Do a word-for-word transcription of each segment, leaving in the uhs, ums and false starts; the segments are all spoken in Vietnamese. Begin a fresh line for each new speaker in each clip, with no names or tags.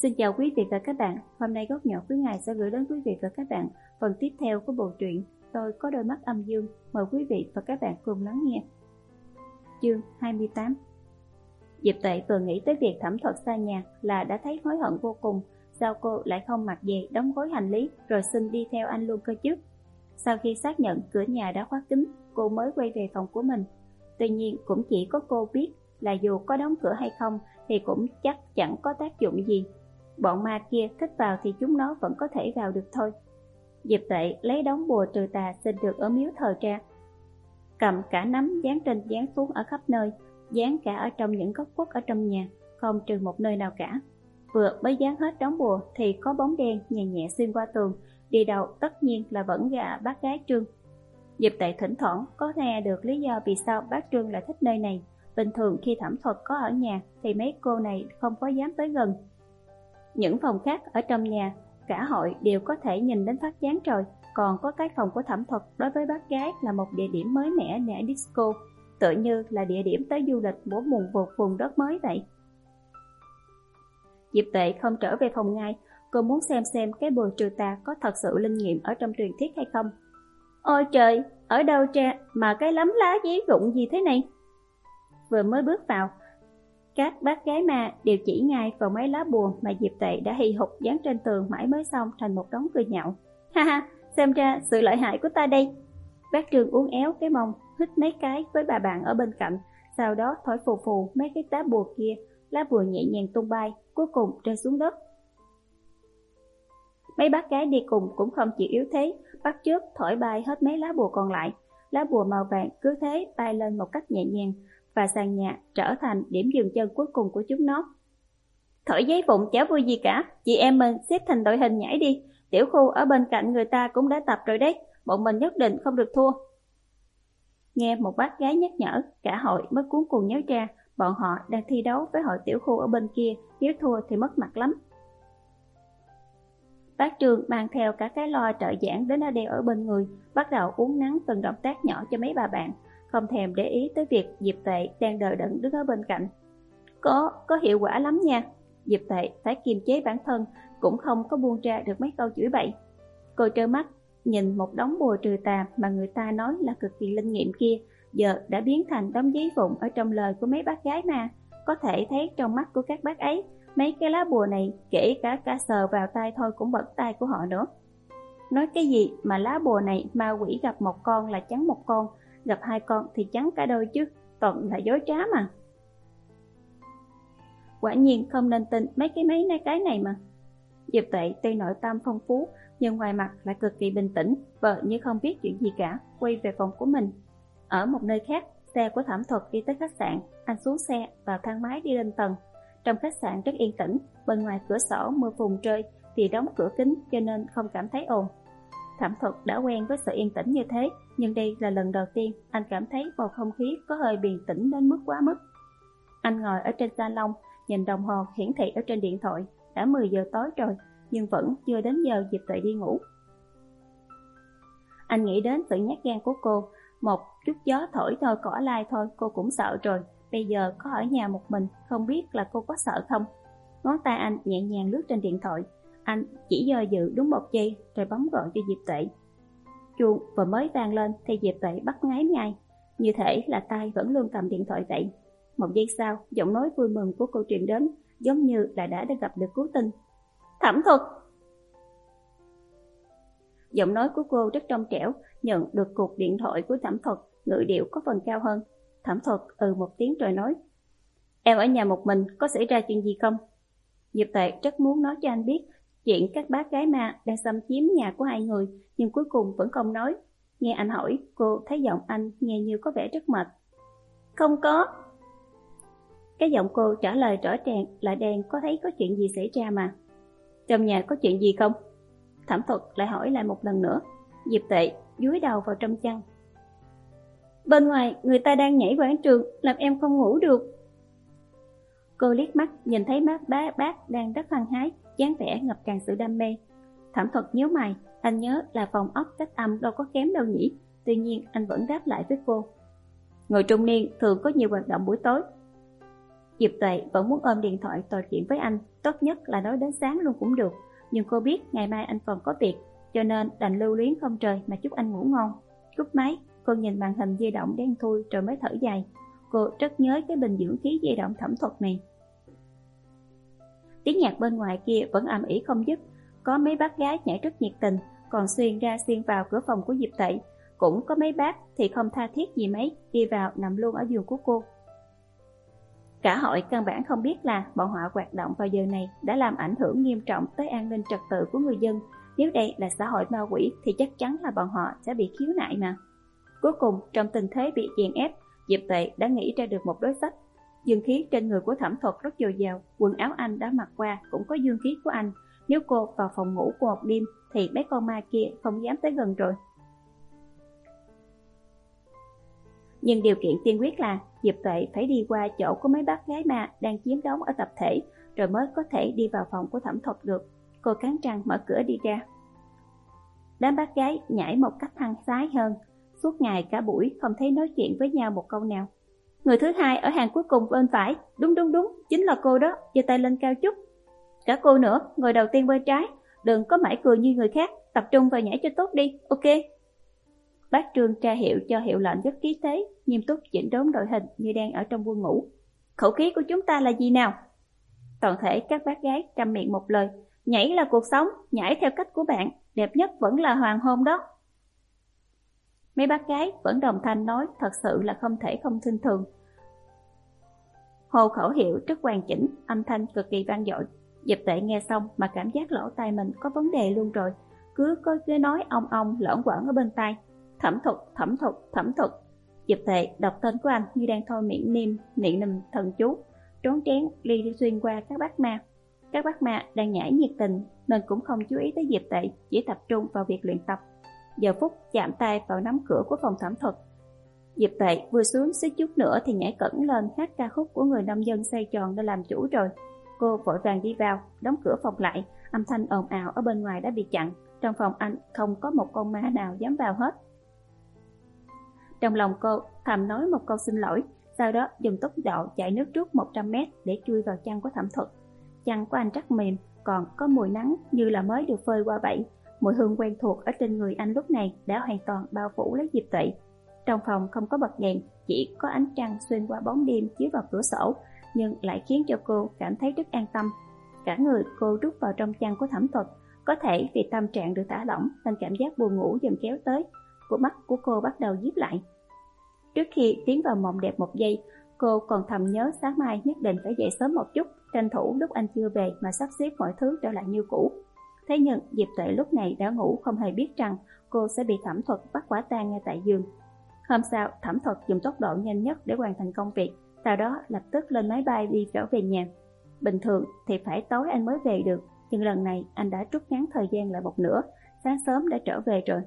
Xin chào quý vị và các bạn. Hôm nay Góc Nhỏ Quý Ngày sẽ gửi đến quý vị và các bạn phần tiếp theo của bộ truyện Tôi có đôi mắt âm dương. Mời quý vị và các bạn cùng lắng nghe. Chương hai mươi tám. Diệp Tuệ vừa nghĩ tới việc Thẩm Thuật xa nhà là đã thấy hối hận vô cùng. Sao cô lại không mặc về đóng gói hành lý rồi xin đi theo anh luôn cơ chứ? Sau khi xác nhận cửa nhà đã khóa kín, cô mới quay về phòng của mình. Tuy nhiên cũng chỉ có cô biết là dù có đóng cửa hay không thì cũng chắc chẳng có tác dụng gì. Bọn ma kia thích vào thì chúng nó vẫn có thể vào được thôi. Diệp Tuệ lấy đống bùa trừ tà xin được ở miếu thờ ra, cầm cả nắm dán trên dán xuống ở khắp nơi, dán cả ở trong những góc khuất ở trong nhà, không trừ một nơi nào cả. Vừa mới dán hết đống bùa thì có bóng đen nhẹ nhẹ xuyên qua tường, đi đầu tất nhiên là vẫn gã bác gái Trương. Diệp Tuệ thỉnh thoảng có nghe được lý do vì sao bác Trương lại thích nơi này. Bình thường khi Thẩm Thuật có ở nhà thì mấy cô này không có dám tới gần. Những phòng khác ở trong nhà, cả hội đều có thể nhìn đến phát chán rồi. Còn có cái phòng của Thẩm Thuật đối với bác gái là một địa điểm mới mẻ nẻ disco, tựa như là địa điểm tới du lịch của một vùng vùng đất mới vậy. Diệp Tuệ không trở về phòng ngay, cô muốn xem xem cái bùa trừ tà có thật sự linh nghiệm ở trong truyền thuyết hay không. Ôi trời, ở đâu ra mà cái lấm lá giấy rụng gì thế này? Vừa mới bước vào, các bác gái ma đều chỉ ngay vào mấy lá bùa mà Diệp Tuệ đã hì hục dán trên tường mãi mới xong thành một đống cười nhạo. Ha ha, xem ra sự lợi hại của ta đây. Bác Trương uốn éo cái mông, hít mấy cái với bà bạn ở bên cạnh, sau đó thổi phù phù mấy cái lá bùa kia, lá bùa nhẹ nhàng tung bay, cuối cùng rơi xuống đất. Mấy bác gái đi cùng cũng không chịu yếu thế, bắt chước thổi bay hết mấy lá bùa còn lại. Lá bùa màu vàng cứ thế bay lên một cách nhẹ nhàng, và sàn nhà trở thành điểm dừng chân cuối cùng của chúng nó. Thổi giấy vụn chả vui gì cả, chị em mình xếp thành đội hình nhảy đi, tiểu khu ở bên cạnh người ta cũng đã tập rồi đấy, bọn mình nhất định không được thua. Nghe một bác gái nhắc nhở, cả hội mới cuống cuồng nhớ ra bọn họ đang thi đấu với hội tiểu khu ở bên kia, nếu thua thì mất mặt lắm. Bác Trương mang theo cả cái loa trợ giảng đến nó đeo ở bên người, bắt đầu uốn nắn từng động tác nhỏ cho mấy bà bạn, không thèm để ý tới việc Diệp Tuệ đang đờ đẫn đứng ở bên cạnh. Có, có hiệu quả lắm nha. Diệp Tuệ phải kiềm chế bản thân, cũng không có buông ra được mấy câu chửi bậy. Cô trơ mắt nhìn một đống bùa trừ tà mà người ta nói là cực kỳ linh nghiệm kia, giờ đã biến thành đống giấy vụn ở trong lời của mấy bác gái mà. Có thể thấy trong mắt của các bác ấy, mấy cái lá bùa này kể cả cả sờ vào tay thôi cũng bẩn tay của họ nữa. Nói cái gì mà lá bùa này ma quỷ gặp một con là trắng một con, gặp hai con thì trắng cả đôi chứ, toàn là dối trá mà. Quả nhiên không nên tin mấy cái mấy cái này mà. Diệp Tuệ tuy nội tâm phong phú nhưng ngoài mặt lại cực kỳ bình tĩnh, vợ như không biết chuyện gì cả, quay về phòng của mình. Ở một nơi khác, xe của Thẩm Thuật đi tới khách sạn, anh xuống xe vào thang máy đi lên tầng. Trong khách sạn rất yên tĩnh, bên ngoài cửa sổ mưa phùn rơi thì đóng cửa kính cho nên không cảm thấy ồn. Thẩm Thuật đã quen với sự yên tĩnh như thế, nhưng đây là lần đầu tiên anh cảm thấy bầu không khí có hơi bình tĩnh đến mức quá mức. Anh ngồi ở trên salon, nhìn đồng hồ hiển thị ở trên điện thoại, đã mười giờ tối rồi, nhưng vẫn chưa đến giờ Diệp Tuệ đi ngủ. Anh nghĩ đến sự nhát gan của cô, một chút gió thổi thôi cỏ lai thôi cô cũng sợ rồi, bây giờ có ở nhà một mình, không biết là cô có sợ không. Ngón tay anh nhẹ nhàng lướt trên điện thoại, anh chỉ do dự đúng một giây rồi bấm gọi cho Diệp Tuệ. Chuông vừa mới vang lên thì Diệp Tuệ bắt ngáy ngay, như thể là tay vẫn luôn cầm điện thoại vậy. Một giây sau, giọng nói vui mừng của cô truyền đến, giống như là đã đã gặp được cứu tinh. Thẩm Thuật! Giọng nói của cô rất trong trẻo, nhận được cuộc điện thoại của Thẩm Thuật, ngữ điệu có phần cao hơn. Thẩm Thuật ừ một tiếng rồi nói, em ở nhà một mình, có xảy ra chuyện gì không? Diệp Tuệ rất muốn nói cho anh biết chuyện các bác gái ma đang xâm chiếm nhà của hai người, nhưng cuối cùng vẫn không nói. Nghe anh hỏi, cô thấy giọng anh nghe như có vẻ rất mệt. Không có. Cái giọng cô trả lời rõ ràng là đang có thấy có chuyện gì xảy ra mà. Trong nhà có chuyện gì không? Thẩm Thuật lại hỏi lại một lần nữa. Diệp Tuệ dúi đầu vào trong chăn. Bên ngoài người ta đang nhảy quảng trường, làm em không ngủ được. Cô liếc mắt nhìn thấy mắt bá bác đang rất hăng hái, dáng vẻ ngập tràn sự đam mê. Thẩm Thuật nhíu mày, anh nhớ là phòng ốc cách âm đâu có kém đâu nhỉ. Tuy nhiên anh vẫn đáp lại với cô. Người trung niên thường có nhiều hoạt động buổi tối. Diệp Tuệ vẫn muốn ôm điện thoại trò chuyện với anh, tốt nhất là nói đến sáng luôn cũng được. Nhưng cô biết ngày mai anh còn có việc, cho nên đành lưu luyến không trời mà chúc anh ngủ ngon. Cúp máy, cô nhìn màn hình di động đen thui rồi mới thở dài. Cô rất nhớ cái bình dưỡng khí di động Thẩm Thuật này. Tiếng nhạc bên ngoài kia vẫn ầm ĩ không dứt, có mấy bác gái nhảy rất nhiệt tình, còn xuyên ra xuyên vào cửa phòng của Diệp Tuệ. Cũng có mấy bác thì không tha thiết gì mấy, đi vào nằm luôn ở giường của cô. Cả hội căn bản không biết là bọn họ hoạt động vào giờ này đã làm ảnh hưởng nghiêm trọng tới an ninh trật tự của người dân. Nếu đây là xã hội ma quỷ thì chắc chắn là bọn họ sẽ bị khiếu nại mà. Cuối cùng, trong tình thế bị chèn ép, Diệp Tuệ đã nghĩ ra được một đối sách. Dương khí trên người của Thẩm Thuật rất dồi dào, quần áo anh đã mặc qua cũng có dương khí của anh. Nếu cô vào phòng ngủ của một đêm thì mấy con ma kia không dám tới gần rồi. Nhưng điều kiện tiên quyết là Diệp Tuệ phải đi qua chỗ của mấy bác gái ma đang chiếm đóng ở tập thể, rồi mới có thể đi vào phòng của Thẩm Thuật được. Cô cắn răng mở cửa đi ra. Đám bác gái nhảy một cách hăng sái hơn, suốt ngày cả buổi không thấy nói chuyện với nhau một câu nào. Người thứ hai ở hàng cuối cùng bên phải, đúng đúng đúng, chính là cô đó, giơ tay lên cao chút. Cả cô nữa, ngồi đầu tiên bên trái, đừng có mãi cười như người khác, tập trung vào nhảy cho tốt đi, ok. Bác Trương tra hiệu cho hiệu lệnh rất ký tế, nghiêm túc chỉnh đốn đội hình như đang ở trong quân ngũ. Khẩu khí của chúng ta là gì nào? Toàn thể các bác gái trăm miệng một lời, nhảy là cuộc sống, nhảy theo cách của bạn, đẹp nhất vẫn là hoàng hôn đó. Mấy bác gái vẫn đồng thanh nói thật sự là không thể không khinh thường. Hồ khẩu hiệu rất hoàn chỉnh, âm thanh cực kỳ vang dội. Diệp Tuệ nghe xong mà cảm giác lỗ tai mình có vấn đề luôn rồi, cứ có cái nói ong ong lởn quởn ở bên tai. Thẩm Thuật, Thẩm Thuật, Thẩm Thuật. Diệp Tuệ đọc tên của anh như đang thôi miệng niệm niệm nằm thần chú, trốn trén đi xuyên qua các bác ma. Các bác ma đang nhảy nhiệt tình nên cũng không chú ý tới Diệp Tuệ, chỉ tập trung vào việc luyện tập. Giờ phút chạm tay vào nắm cửa của phòng Thẩm Thuật, Diệp Tuệ vừa xuống xíu chút nữa thì nhảy cẫng lên hát ca khúc của người nông dân xoay tròn để làm chủ rồi. Cô vội vàng đi vào, đóng cửa phòng lại, âm thanh ồn ào ở bên ngoài đã bị chặn. Trong phòng anh không có một con ma nào dám vào hết. Trong lòng cô thầm nói một câu xin lỗi, sau đó dùng tốc độ chạy nước rút một trăm mét để chui vào chăn của Thẩm Thuật. Chăn của anh rất mềm, còn có mùi nắng như là mới được phơi qua vậy. Mùi hương quen thuộc ở trên người anh lúc này đã hoàn toàn bao phủ lấy Diệp Tuệ. Trong phòng không có bật đèn, chỉ có ánh trăng xuyên qua bóng đêm chiếu vào cửa sổ, nhưng lại khiến cho cô cảm thấy rất an tâm. Cả người cô rút vào trong chăn của Thẩm Thuật, có thể vì tâm trạng được thả lỏng nên cảm giác buồn ngủ dần kéo tới. Cụp mắt của cô bắt đầu díp lại. Trước khi tiến vào mộng đẹp một giây, cô còn thầm nhớ sáng mai nhất định phải dậy sớm một chút, tranh thủ lúc anh chưa về mà sắp xếp mọi thứ trở lại như cũ. Thế nhưng Diệp Tuệ lúc này đã ngủ, không hề biết rằng cô sẽ bị Thẩm Thuật bắt quả tang ngay tại giường. Hôm sau, Thẩm Thuật dùng tốc độ nhanh nhất để hoàn thành công việc, sau đó lập tức lên máy bay đi trở về nhà. Bình thường thì phải tối anh mới về được, nhưng lần này anh đã rút ngắn thời gian lại một nửa, sáng sớm đã trở về rồi.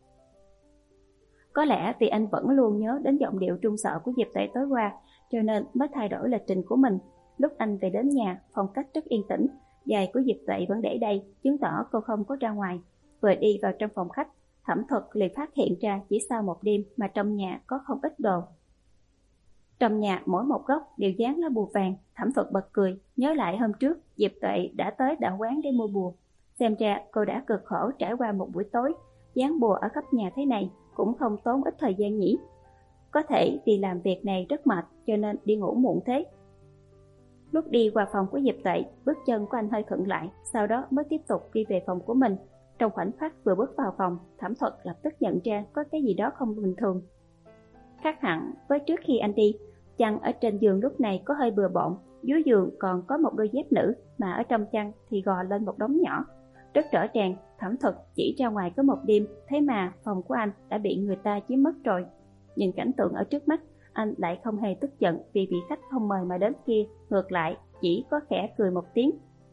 Có lẽ vì anh vẫn luôn nhớ đến giọng điệu trung sợ của Diệp Tuệ tối qua, cho nên mới thay đổi lịch trình của mình. Lúc anh về đến nhà, phong cách rất yên tĩnh, giày của Diệp Tuệ vẫn để đây, chứng tỏ cô không có ra ngoài. Vừa đi vào trong phòng khách, Thẩm Thuật liền phát hiện ra chỉ sau một đêm mà trong nhà có không ít đồ. Trong nhà mỗi một góc đều dán lá bùa vàng. Thẩm Thuật bật cười, nhớ lại hôm trước Diệp Tuệ đã tới đạo quán để mua bùa. Xem ra cô đã cực khổ trải qua một buổi tối, dán bùa ở khắp nhà thế này cũng không tốn ít thời gian nhỉ. Có thể vì làm việc này rất mệt cho nên đi ngủ muộn thế. Lúc đi qua phòng của Diệp Tuệ, bước chân của anh hơi khựng lại, sau đó mới tiếp tục đi về phòng của mình. Trong khoảnh khắc vừa bước vào phòng, Thẩm Thuật lập tức nhận ra có cái gì đó không bình thường. Khác hẳn với trước khi anh đi, chăn ở trên giường lúc này có hơi bừa bộn, dưới giường còn có một đôi dép nữ, mà ở trong chăn thì gò lên một đống nhỏ. Rất rõ ràng, Thẩm Thuật chỉ ra ngoài có một đêm, thế mà phòng của anh đã bị người ta chiếm mất rồi. Nhìn cảnh tượng ở trước mắt, anh lại không hề tức giận vì vị khách không mời mà đến kia, ngược lại chỉ có khẽ cười một tiếng.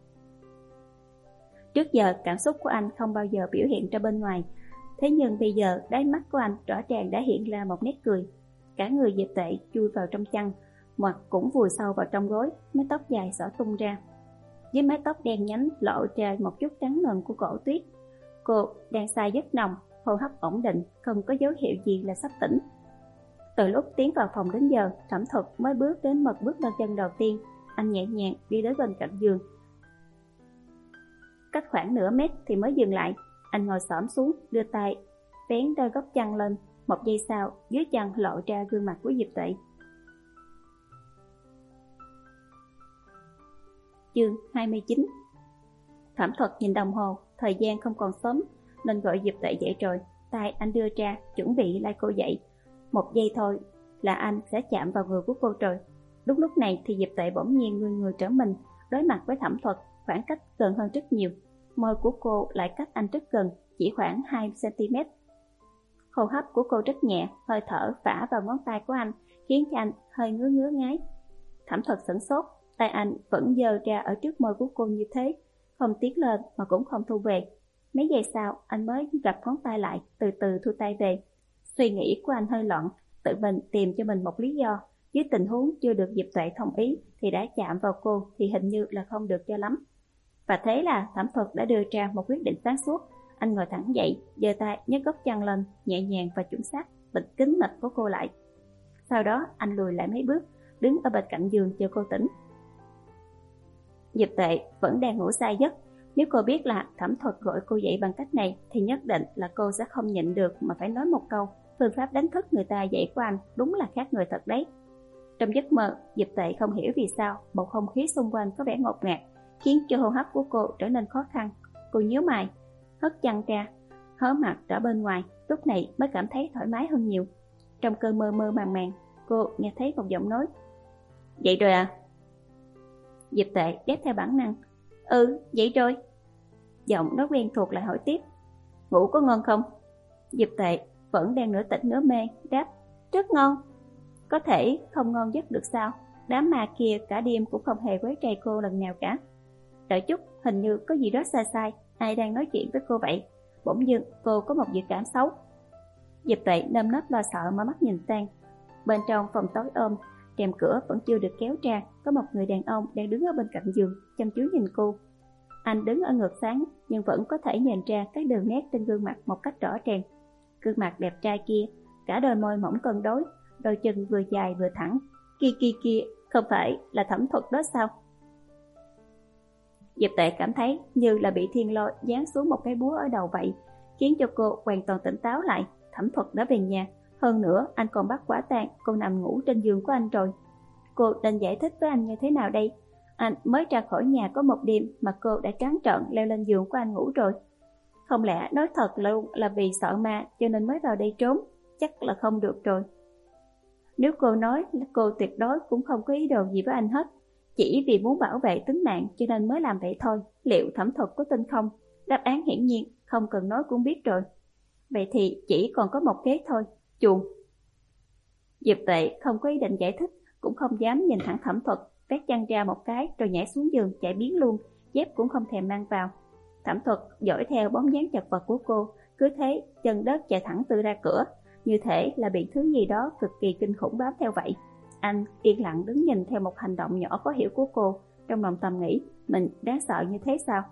Trước giờ cảm xúc của anh không bao giờ biểu hiện ra bên ngoài, thế nhưng bây giờ đáy mắt của anh rõ ràng đã hiện ra một nét cười. Cả người Diệp Tuệ chui vào trong chăn, mặt cũng vùi sâu vào trong gối, mái tóc dài xõa tung ra. Dưới mái tóc đen nhánh lộ ra một chút trắng ngần của cổ tuyết. Cô đang say giấc nồng, hô hấp ổn định, không có dấu hiệu gì là sắp tỉnh. Từ lúc tiến vào phòng đến giờ, Thẩm Thuật mới bước đến một bước lên chân đầu tiên. Anh nhẹ nhàng đi đến bên cạnh giường, cách khoảng nửa mét thì mới dừng lại. Anh ngồi xổm xuống, đưa tay vén đôi góc chăn lên. Một giây sau, dưới chăn lộ ra gương mặt của Diệp Tuệ. Chương hai mươi chín. Thẩm Thuật nhìn đồng hồ, thời gian không còn sớm nên gọi Diệp Tuệ dậy rồi. Tay anh đưa ra, chuẩn bị lai cô dậy. Một giây thôi là anh sẽ chạm vào người của cô rồi. Đúng lúc này thì Diệp Tuệ bỗng nhiên người người trở mình, đối mặt với Thẩm Thuật, khoảng cách gần hơn rất nhiều. Môi của cô lại cách anh rất gần, chỉ khoảng hai xăng-ti-mét. Hô hấp của cô rất nhẹ, hơi thở phả vào ngón tay của anh, khiến cho anh hơi ngứa ngứa ngái. Thẩm Thuật sửng sốt, tay anh vẫn giơ ra ở trước môi của cô như thế, không tiến lên mà cũng không thu về. Mấy giây sau, anh mới gập ngón tay lại, từ từ thu tay về. Suy nghĩ của anh hơi loạn, tự mình tìm cho mình một lý do. Dưới tình huống chưa được Diệp Tuệ đồng ý thì đã chạm vào cô thì hình như là không được cho lắm. Và thế là Thẩm Thuật đã đưa ra một quyết định sáng suốt. Anh ngồi thẳng dậy, giơ tay nhấc góc chăn lên, nhẹ nhàng và chuẩn xác bịt kín mạch của cô lại. Sau đó anh lùi lại mấy bước, đứng ở bên cạnh giường chờ cô tỉnh. Diệp Tuệ vẫn đang ngủ say giấc. Nếu cô biết là Thẩm Thuật gọi cô dậy bằng cách này thì nhất định là cô sẽ không nhịn được mà phải nói một câu: phương pháp đánh thức người ta dậy của anh đúng là khác người thật đấy. Trong giấc mơ, Diệp Tuệ không hiểu vì sao bầu không khí xung quanh có vẻ ngột ngạt, khiến cho hô hấp của cô trở nên khó khăn. Cô nhíu mày, hất chăn ra, hớ mặt ra bên ngoài, lúc này mới cảm thấy thoải mái hơn nhiều. Trong cơn mơ mơ màng màng, cô nghe thấy một giọng nói: "Dậy rồi à?" Diệp Tuệ đáp theo bản năng: "Ừ, dậy rồi." Giọng nó quen thuộc lại hỏi tiếp: "Ngủ có ngon không?" Diệp Tuệ vẫn đang nửa tỉnh nửa mê, đáp: "Rất ngon." Có thể không ngon giấc được sao? Đám ma kia cả đêm cũng không hề quấy rầy cô lần nào cả. Đợi chút, hình như có gì đó sai sai, ai đang nói chuyện với cô vậy? Bỗng dưng cô có một dự cảm xấu. Diệp Tuệ nơm nớp lo sợ mở mắt nhìn sang. Bên trong phòng tối ôm, rèm cửa vẫn chưa được kéo ra, có một người đàn ông đang đứng ở bên cạnh giường, chăm chú nhìn cô. Anh đứng ở ngược sáng, nhưng vẫn có thể nhìn ra các đường nét trên gương mặt một cách rõ ràng. Gương mặt đẹp trai kia, cả đôi môi mỏng cân đối, đôi chân vừa dài vừa thẳng. Kia kia kia, không phải là Thẩm Thuật đó sao? Diệp Tuệ cảm thấy như là bị thiên lôi giáng xuống một cái búa ở đầu vậy, khiến cho cô hoàn toàn tỉnh táo lại. Thẩm Thuật đã về nhà, hơn nữa anh còn bắt quả tang cô nằm ngủ trên giường của anh rồi. Cô nên giải thích với anh như thế nào đây? Anh mới ra khỏi nhà có một đêm mà cô đã trắng trợn leo lên giường của anh ngủ rồi. Không lẽ nói thật luôn là vì sợ ma cho nên mới vào đây trốn? Chắc là không được rồi. Nếu cô nói là cô tuyệt đối cũng không có ý đồ gì với anh hết, chỉ vì muốn bảo vệ tính mạng cho nên mới làm vậy thôi, liệu Thẩm Thuật có tin không? Đáp án hiển nhiên không cần nói cũng biết rồi. Vậy thì chỉ còn có một kế thôi, chuồng. Diệp Tuệ không có ý định giải thích, cũng không dám nhìn thẳng Thẩm Thuật, vét chăn ra một cái rồi nhảy xuống giường chạy biến luôn, dép cũng không thèm mang vào. Thẩm Thuật dõi theo bóng dáng chật vật của cô, cứ thế chân đất chạy thẳng tự ra cửa, như thể là bị thứ gì đó cực kỳ kinh khủng bám theo vậy. Anh yên lặng đứng nhìn theo một hành động nhỏ khó hiểu của cô, trong lòng thầm nghĩ mình đáng sợ như thế sao?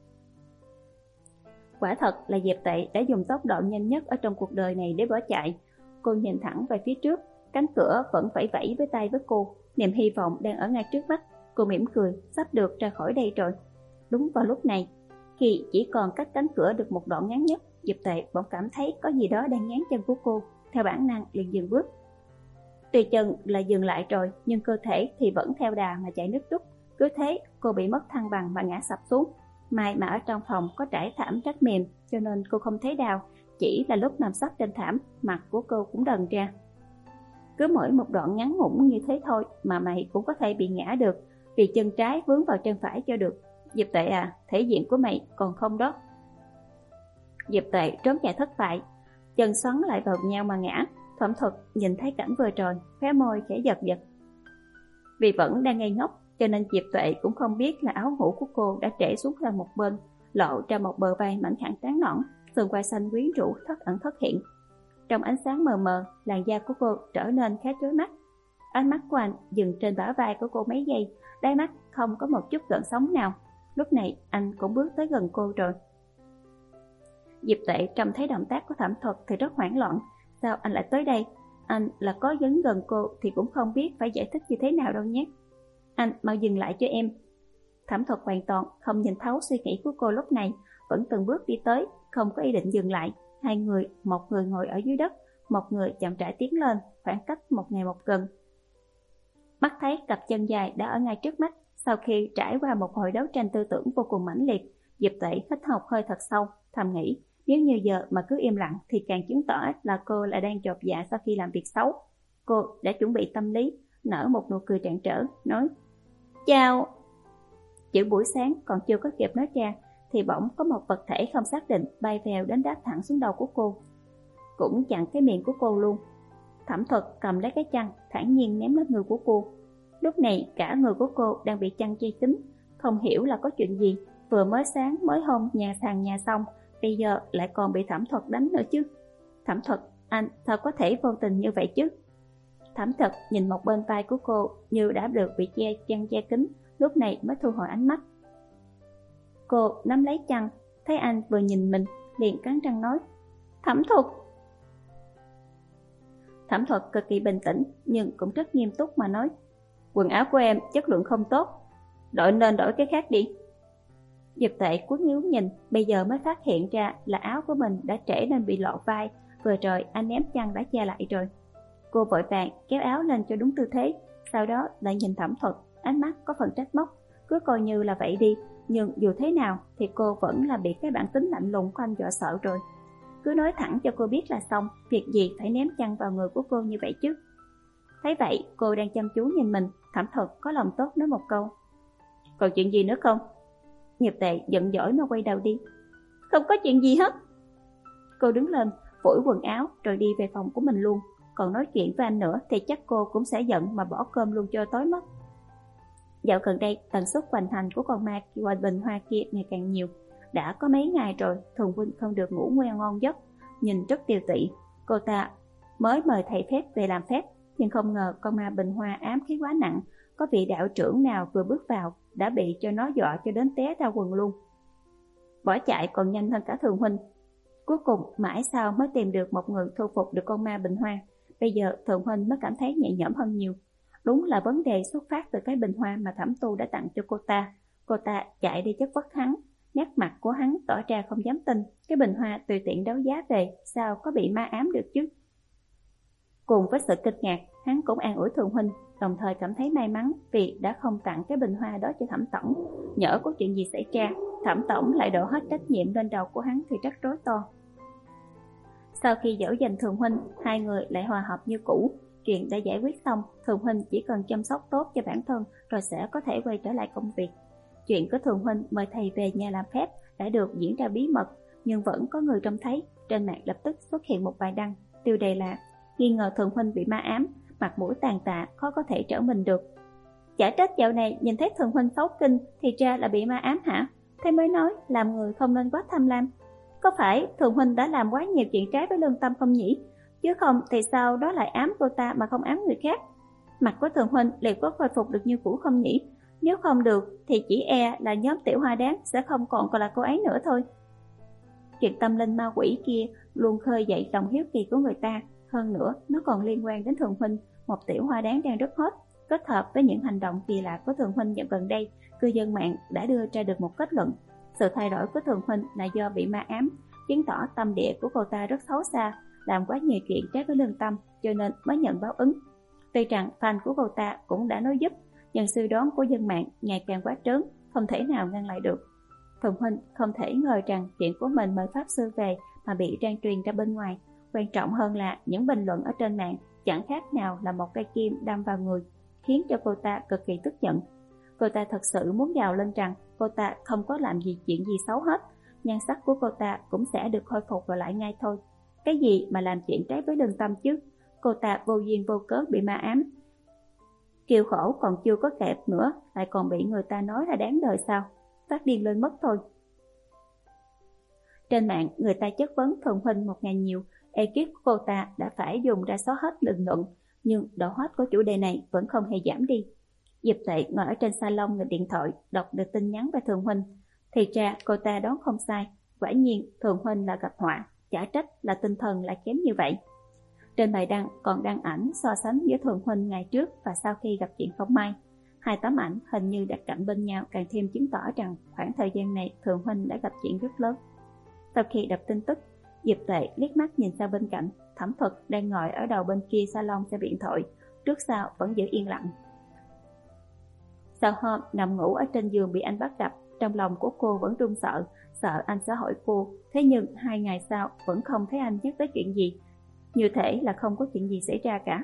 Quả thật là Diệp Tuệ đã dùng tốc độ nhanh nhất ở trong cuộc đời này để bỏ chạy. Cô nhìn thẳng về phía trước, cánh cửa vẫn vẫy vẫy với tay với cô, niềm hy vọng đang ở ngay trước mắt. Cô mỉm cười, sắp được ra khỏi đây rồi. Đúng vào lúc này, khi chỉ còn cách cánh cửa được một đoạn ngắn nhất, Diệp Tuệ bỗng cảm thấy có gì đó đang ngáng chân của cô, theo bản năng liền dừng bước. Tuy chân là dừng lại rồi, nhưng cơ thể thì vẫn theo đà mà chạy nước rút. Cứ thế, cô bị mất thăng bằng và ngã sập xuống. May mà ở trong phòng có trải thảm rất mềm, cho nên cô không thấy đau. Chỉ là lúc nằm sấp trên thảm, mặt của cô cũng đần ra. Cứ mỗi một đoạn ngắn ngủn như thế thôi mà mày cũng có thể bị ngã được, vì chân trái vướng vào chân phải cho được. Diệp Tuệ à, thể diện của mày còn không đó. Diệp Tuệ trốn chạy thất bại, chân xoắn lại vào nhau mà ngã. Thẩm Thuật nhìn thấy cảnh vừa rồi, khóe môi khẽ giật giật. Vì vẫn đang ngây ngốc, cho nên Diệp Tuệ cũng không biết là áo ngủ của cô đã trễ xuống sang một bên, lộ ra một bờ vai mảnh khảnh trắng nõn, xương quai xanh quyến rũ thất ẩn thất hiện. Trong ánh sáng mờ mờ, làn da của cô trở nên khá chói mắt. Ánh mắt của anh dừng trên bả vai của cô mấy giây, đáy mắt không có một chút gợn sóng nào. Lúc này anh cũng bước tới gần cô rồi. Diệp Tuệ trông thấy động tác của Thẩm Thuật thì rất hoảng loạn. Sao anh lại tới đây? anh là có đến gần cô thì cũng không biết phải giải thích như thế nào đâu nhé. Anh mau dừng lại cho em. Thẩm Thuật hoàn toàn không nhìn thấu suy nghĩ của cô lúc này, vẫn từng bước đi tới, không có ý định dừng lại. Hai người, một người ngồi ở dưới đất, một người chậm rãi tiến lên, khoảng cách một ngày một gần. Mắt thấy cặp chân dài đã ở ngay trước mắt. Sau khi trải qua một hồi đấu tranh tư tưởng vô cùng mãnh liệt, Diệp Tuệ hít hộc hơi thật sâu, thầm nghĩ nếu như giờ mà cứ im lặng thì càng chứng tỏ là cô lại đang chột dạ sau khi làm việc xấu. Cô đã chuẩn bị tâm lý, nở một nụ cười rạng rỡ, nói: Chào. Chữ buổi sáng còn chưa có kịp nói ra thì bỗng có một vật thể không xác định bay vèo đến đáp thẳng xuống đầu của cô, cũng chặn cái miệng của cô luôn. Thẩm Thuật cầm lấy cái chăn, thản nhiên ném lên người của cô. Lúc này cả người của cô đang bị chăn che kín, không hiểu là có chuyện gì. Vừa mới sáng mới hôm nhà sàn nhà xong, bây giờ lại còn bị Thẩm Thuật đánh nữa chứ. Thẩm Thuật, anh sao có thể vô tình như vậy chứ? Thẩm Thuật nhìn một bên vai của cô như đã được bị che chăn che kín, lúc này mới thu hồi ánh mắt. Cô nắm lấy chăn, thấy anh vừa nhìn mình, liền cắn răng nói: Thẩm Thuật. Thẩm Thuật cực kỳ bình tĩnh nhưng cũng rất nghiêm túc mà nói: Quần áo của em chất lượng không tốt, đổi nên đổi cái khác đi. Diệp Tuệ cuốn níu nhìn, bây giờ mới phát hiện ra là áo của mình đã trễ nên bị lộ vai, vừa rồi anh ném chăn đã che lại rồi. Cô vội vàng kéo áo lên cho đúng tư thế, sau đó lại nhìn Thẩm Thuật, ánh mắt có phần trách móc. Cứ coi như là vậy đi, nhưng dù thế nào thì cô vẫn là bị cái bản tính lạnh lùng của anh dọa sợ rồi. Cứ nói thẳng cho cô biết là xong, việc gì phải ném chăn vào người của cô như vậy chứ. Thấy vậy, cô đang chăm chú nhìn mình, Thẩm Thuật có lòng tốt nói một câu: Còn chuyện gì nữa không? Diệp Tệ giận dỗi mà quay đầu đi. Không có chuyện gì hết. Cô đứng lên, phủi quần áo rồi đi về phòng của mình luôn. Còn nói chuyện với anh nữa thì chắc cô cũng sẽ giận mà bỏ cơm luôn cho tối mất. Dạo gần đây, tần suất hoành hành của con ma qua bình hoa kia ngày càng nhiều. Đã có mấy ngày rồi, Thường Huynh không được ngủ ngoan ngon giấc, nhìn rất tiều tụy. Cô ta mới mời thầy phép về làm phép, nhưng không ngờ con ma bình hoa ám khí quá nặng. Có vị đạo trưởng nào vừa bước vào đã bị cho nó dọa cho đến té ra quần luôn. Bỏ chạy còn nhanh hơn cả Thường Huynh. Cuối cùng mãi sau mới tìm được một người thu phục được con ma bình hoa. Bây giờ Thường Huynh mới cảm thấy nhẹ nhõm hơn nhiều. Đúng là vấn đề xuất phát từ cái bình hoa mà Thẩm Tu đã tặng cho cô ta. Cô ta chạy đi chất vấn hắn. Nét mặt của hắn tỏ ra không dám tin. Cái bình hoa tùy tiện đấu giá về, sao có bị ma ám được chứ? Cùng với sự kinh ngạc, hắn cũng an ủi Thường Huynh, đồng thời cảm thấy may mắn vì đã không tặng cái bình hoa đó cho Thẩm Tổng. Nhỡ có chuyện gì xảy ra, Thẩm Tổng lại đổ hết trách nhiệm lên đầu của hắn thì rất rối to. Sau khi dỗ dành Thường Huynh, hai người lại hòa hợp như cũ. Chuyện đã giải quyết xong, Thường Huynh chỉ cần chăm sóc tốt cho bản thân rồi sẽ có thể quay trở lại công việc. Chuyện của Thường Huynh mời thầy về nhà làm phép đã được diễn ra bí mật, nhưng vẫn có người trông thấy. Trên mạng lập tức xuất hiện một bài đăng, tiêu đề là nghi ngờ Thường Huynh bị ma ám, mặt mũi tàn tạ, khó có thể trở mình được. Chả trách dạo này nhìn thấy Thường Huynh xấu kinh thì ra là bị ma ám hả? Thế mới nói làm người không nên quá tham lam. Có phải Thường Huynh đã làm quá nhiều chuyện trái với lương tâm không nhỉ? Chứ không thì sao đó lại ám cô ta mà không ám người khác? Mặt của Thường Huynh liệu có khôi phục được như cũ không nhỉ? Nếu không được thì chỉ e là nhóm tiểu hoa đáng sẽ không còn còn là cô ấy nữa thôi. Chuyện tâm linh ma quỷ kia luôn khơi dậy lòng hiếu kỳ của người ta. Hơn nữa nó còn liên quan đến Thường Huynh, một tiểu hoa đáng đang rất hot. Kết hợp với những hành động kỳ lạ của Thường Huynh dạo gần đây, cư dân mạng đã đưa ra được một kết luận. Sự thay đổi của Thường Huynh là do bị ma ám, chứng tỏ tâm địa của cô ta rất xấu xa, làm quá nhiều chuyện trái với lương tâm, cho nên mới nhận báo ứng. Tuy rằng fan của cô ta cũng đã nói giúp, nhưng suy đoán của dân mạng ngày càng quá trớn, không thể nào ngăn lại được. Thường Huynh không thể ngờ rằng chuyện của mình mời pháp sư về mà bị lan truyền ra bên ngoài. Quan trọng hơn là những bình luận ở trên mạng chẳng khác nào là một cây kim đâm vào người, khiến cho cô ta cực kỳ tức giận. Cô ta thật sự muốn gào lên rằng cô ta không có làm gì chuyện gì xấu hết, nhan sắc của cô ta cũng sẽ được khôi phục rồi lại ngay thôi. Cái gì mà làm chuyện trái với lương tâm chứ? Cô ta vô duyên vô cớ bị ma ám, kiều khổ còn chưa có kẹp nữa, lại còn bị người ta nói là đáng đời sao? Phát điên lên mất thôi. Trên mạng người ta chất vấn Thường Huynh một ngày nhiều, ekip của cô ta đã phải dùng ra xóa hết bình luận, nhưng độ hot của chủ đề này vẫn không hề giảm đi. Diệp Tuệ ngồi ở trên salon nghịch điện thoại, đọc được tin nhắn về Thường Huynh. Thì ra cô ta đoán không sai, quả nhiên Thường Huynh là gặp họa, chả trách là tinh thần lại kém như vậy. Trên bài đăng còn đăng ảnh so sánh giữa Thường Huynh ngày trước và sau khi gặp chuyện không may. Hai tấm ảnh hình như đặt cạnh bên nhau càng thêm chứng tỏ rằng khoảng thời gian này Thường Huynh đã gặp chuyện rất lớn. Sau khi đọc tin tức, Diệp Tệ liếc mắt nhìn sang bên cạnh, Thẩm Thuật đang ngồi ở đầu bên kia salon xem điện thoại, trước sau vẫn giữ yên lặng. Sau hôm nằm ngủ ở trên giường bị anh bắt gặp, trong lòng của cô vẫn run sợ, sợ anh sẽ hỏi cô, thế nhưng hai ngày sau vẫn không thấy anh nhắc tới chuyện gì, như thể là không có chuyện gì xảy ra cả.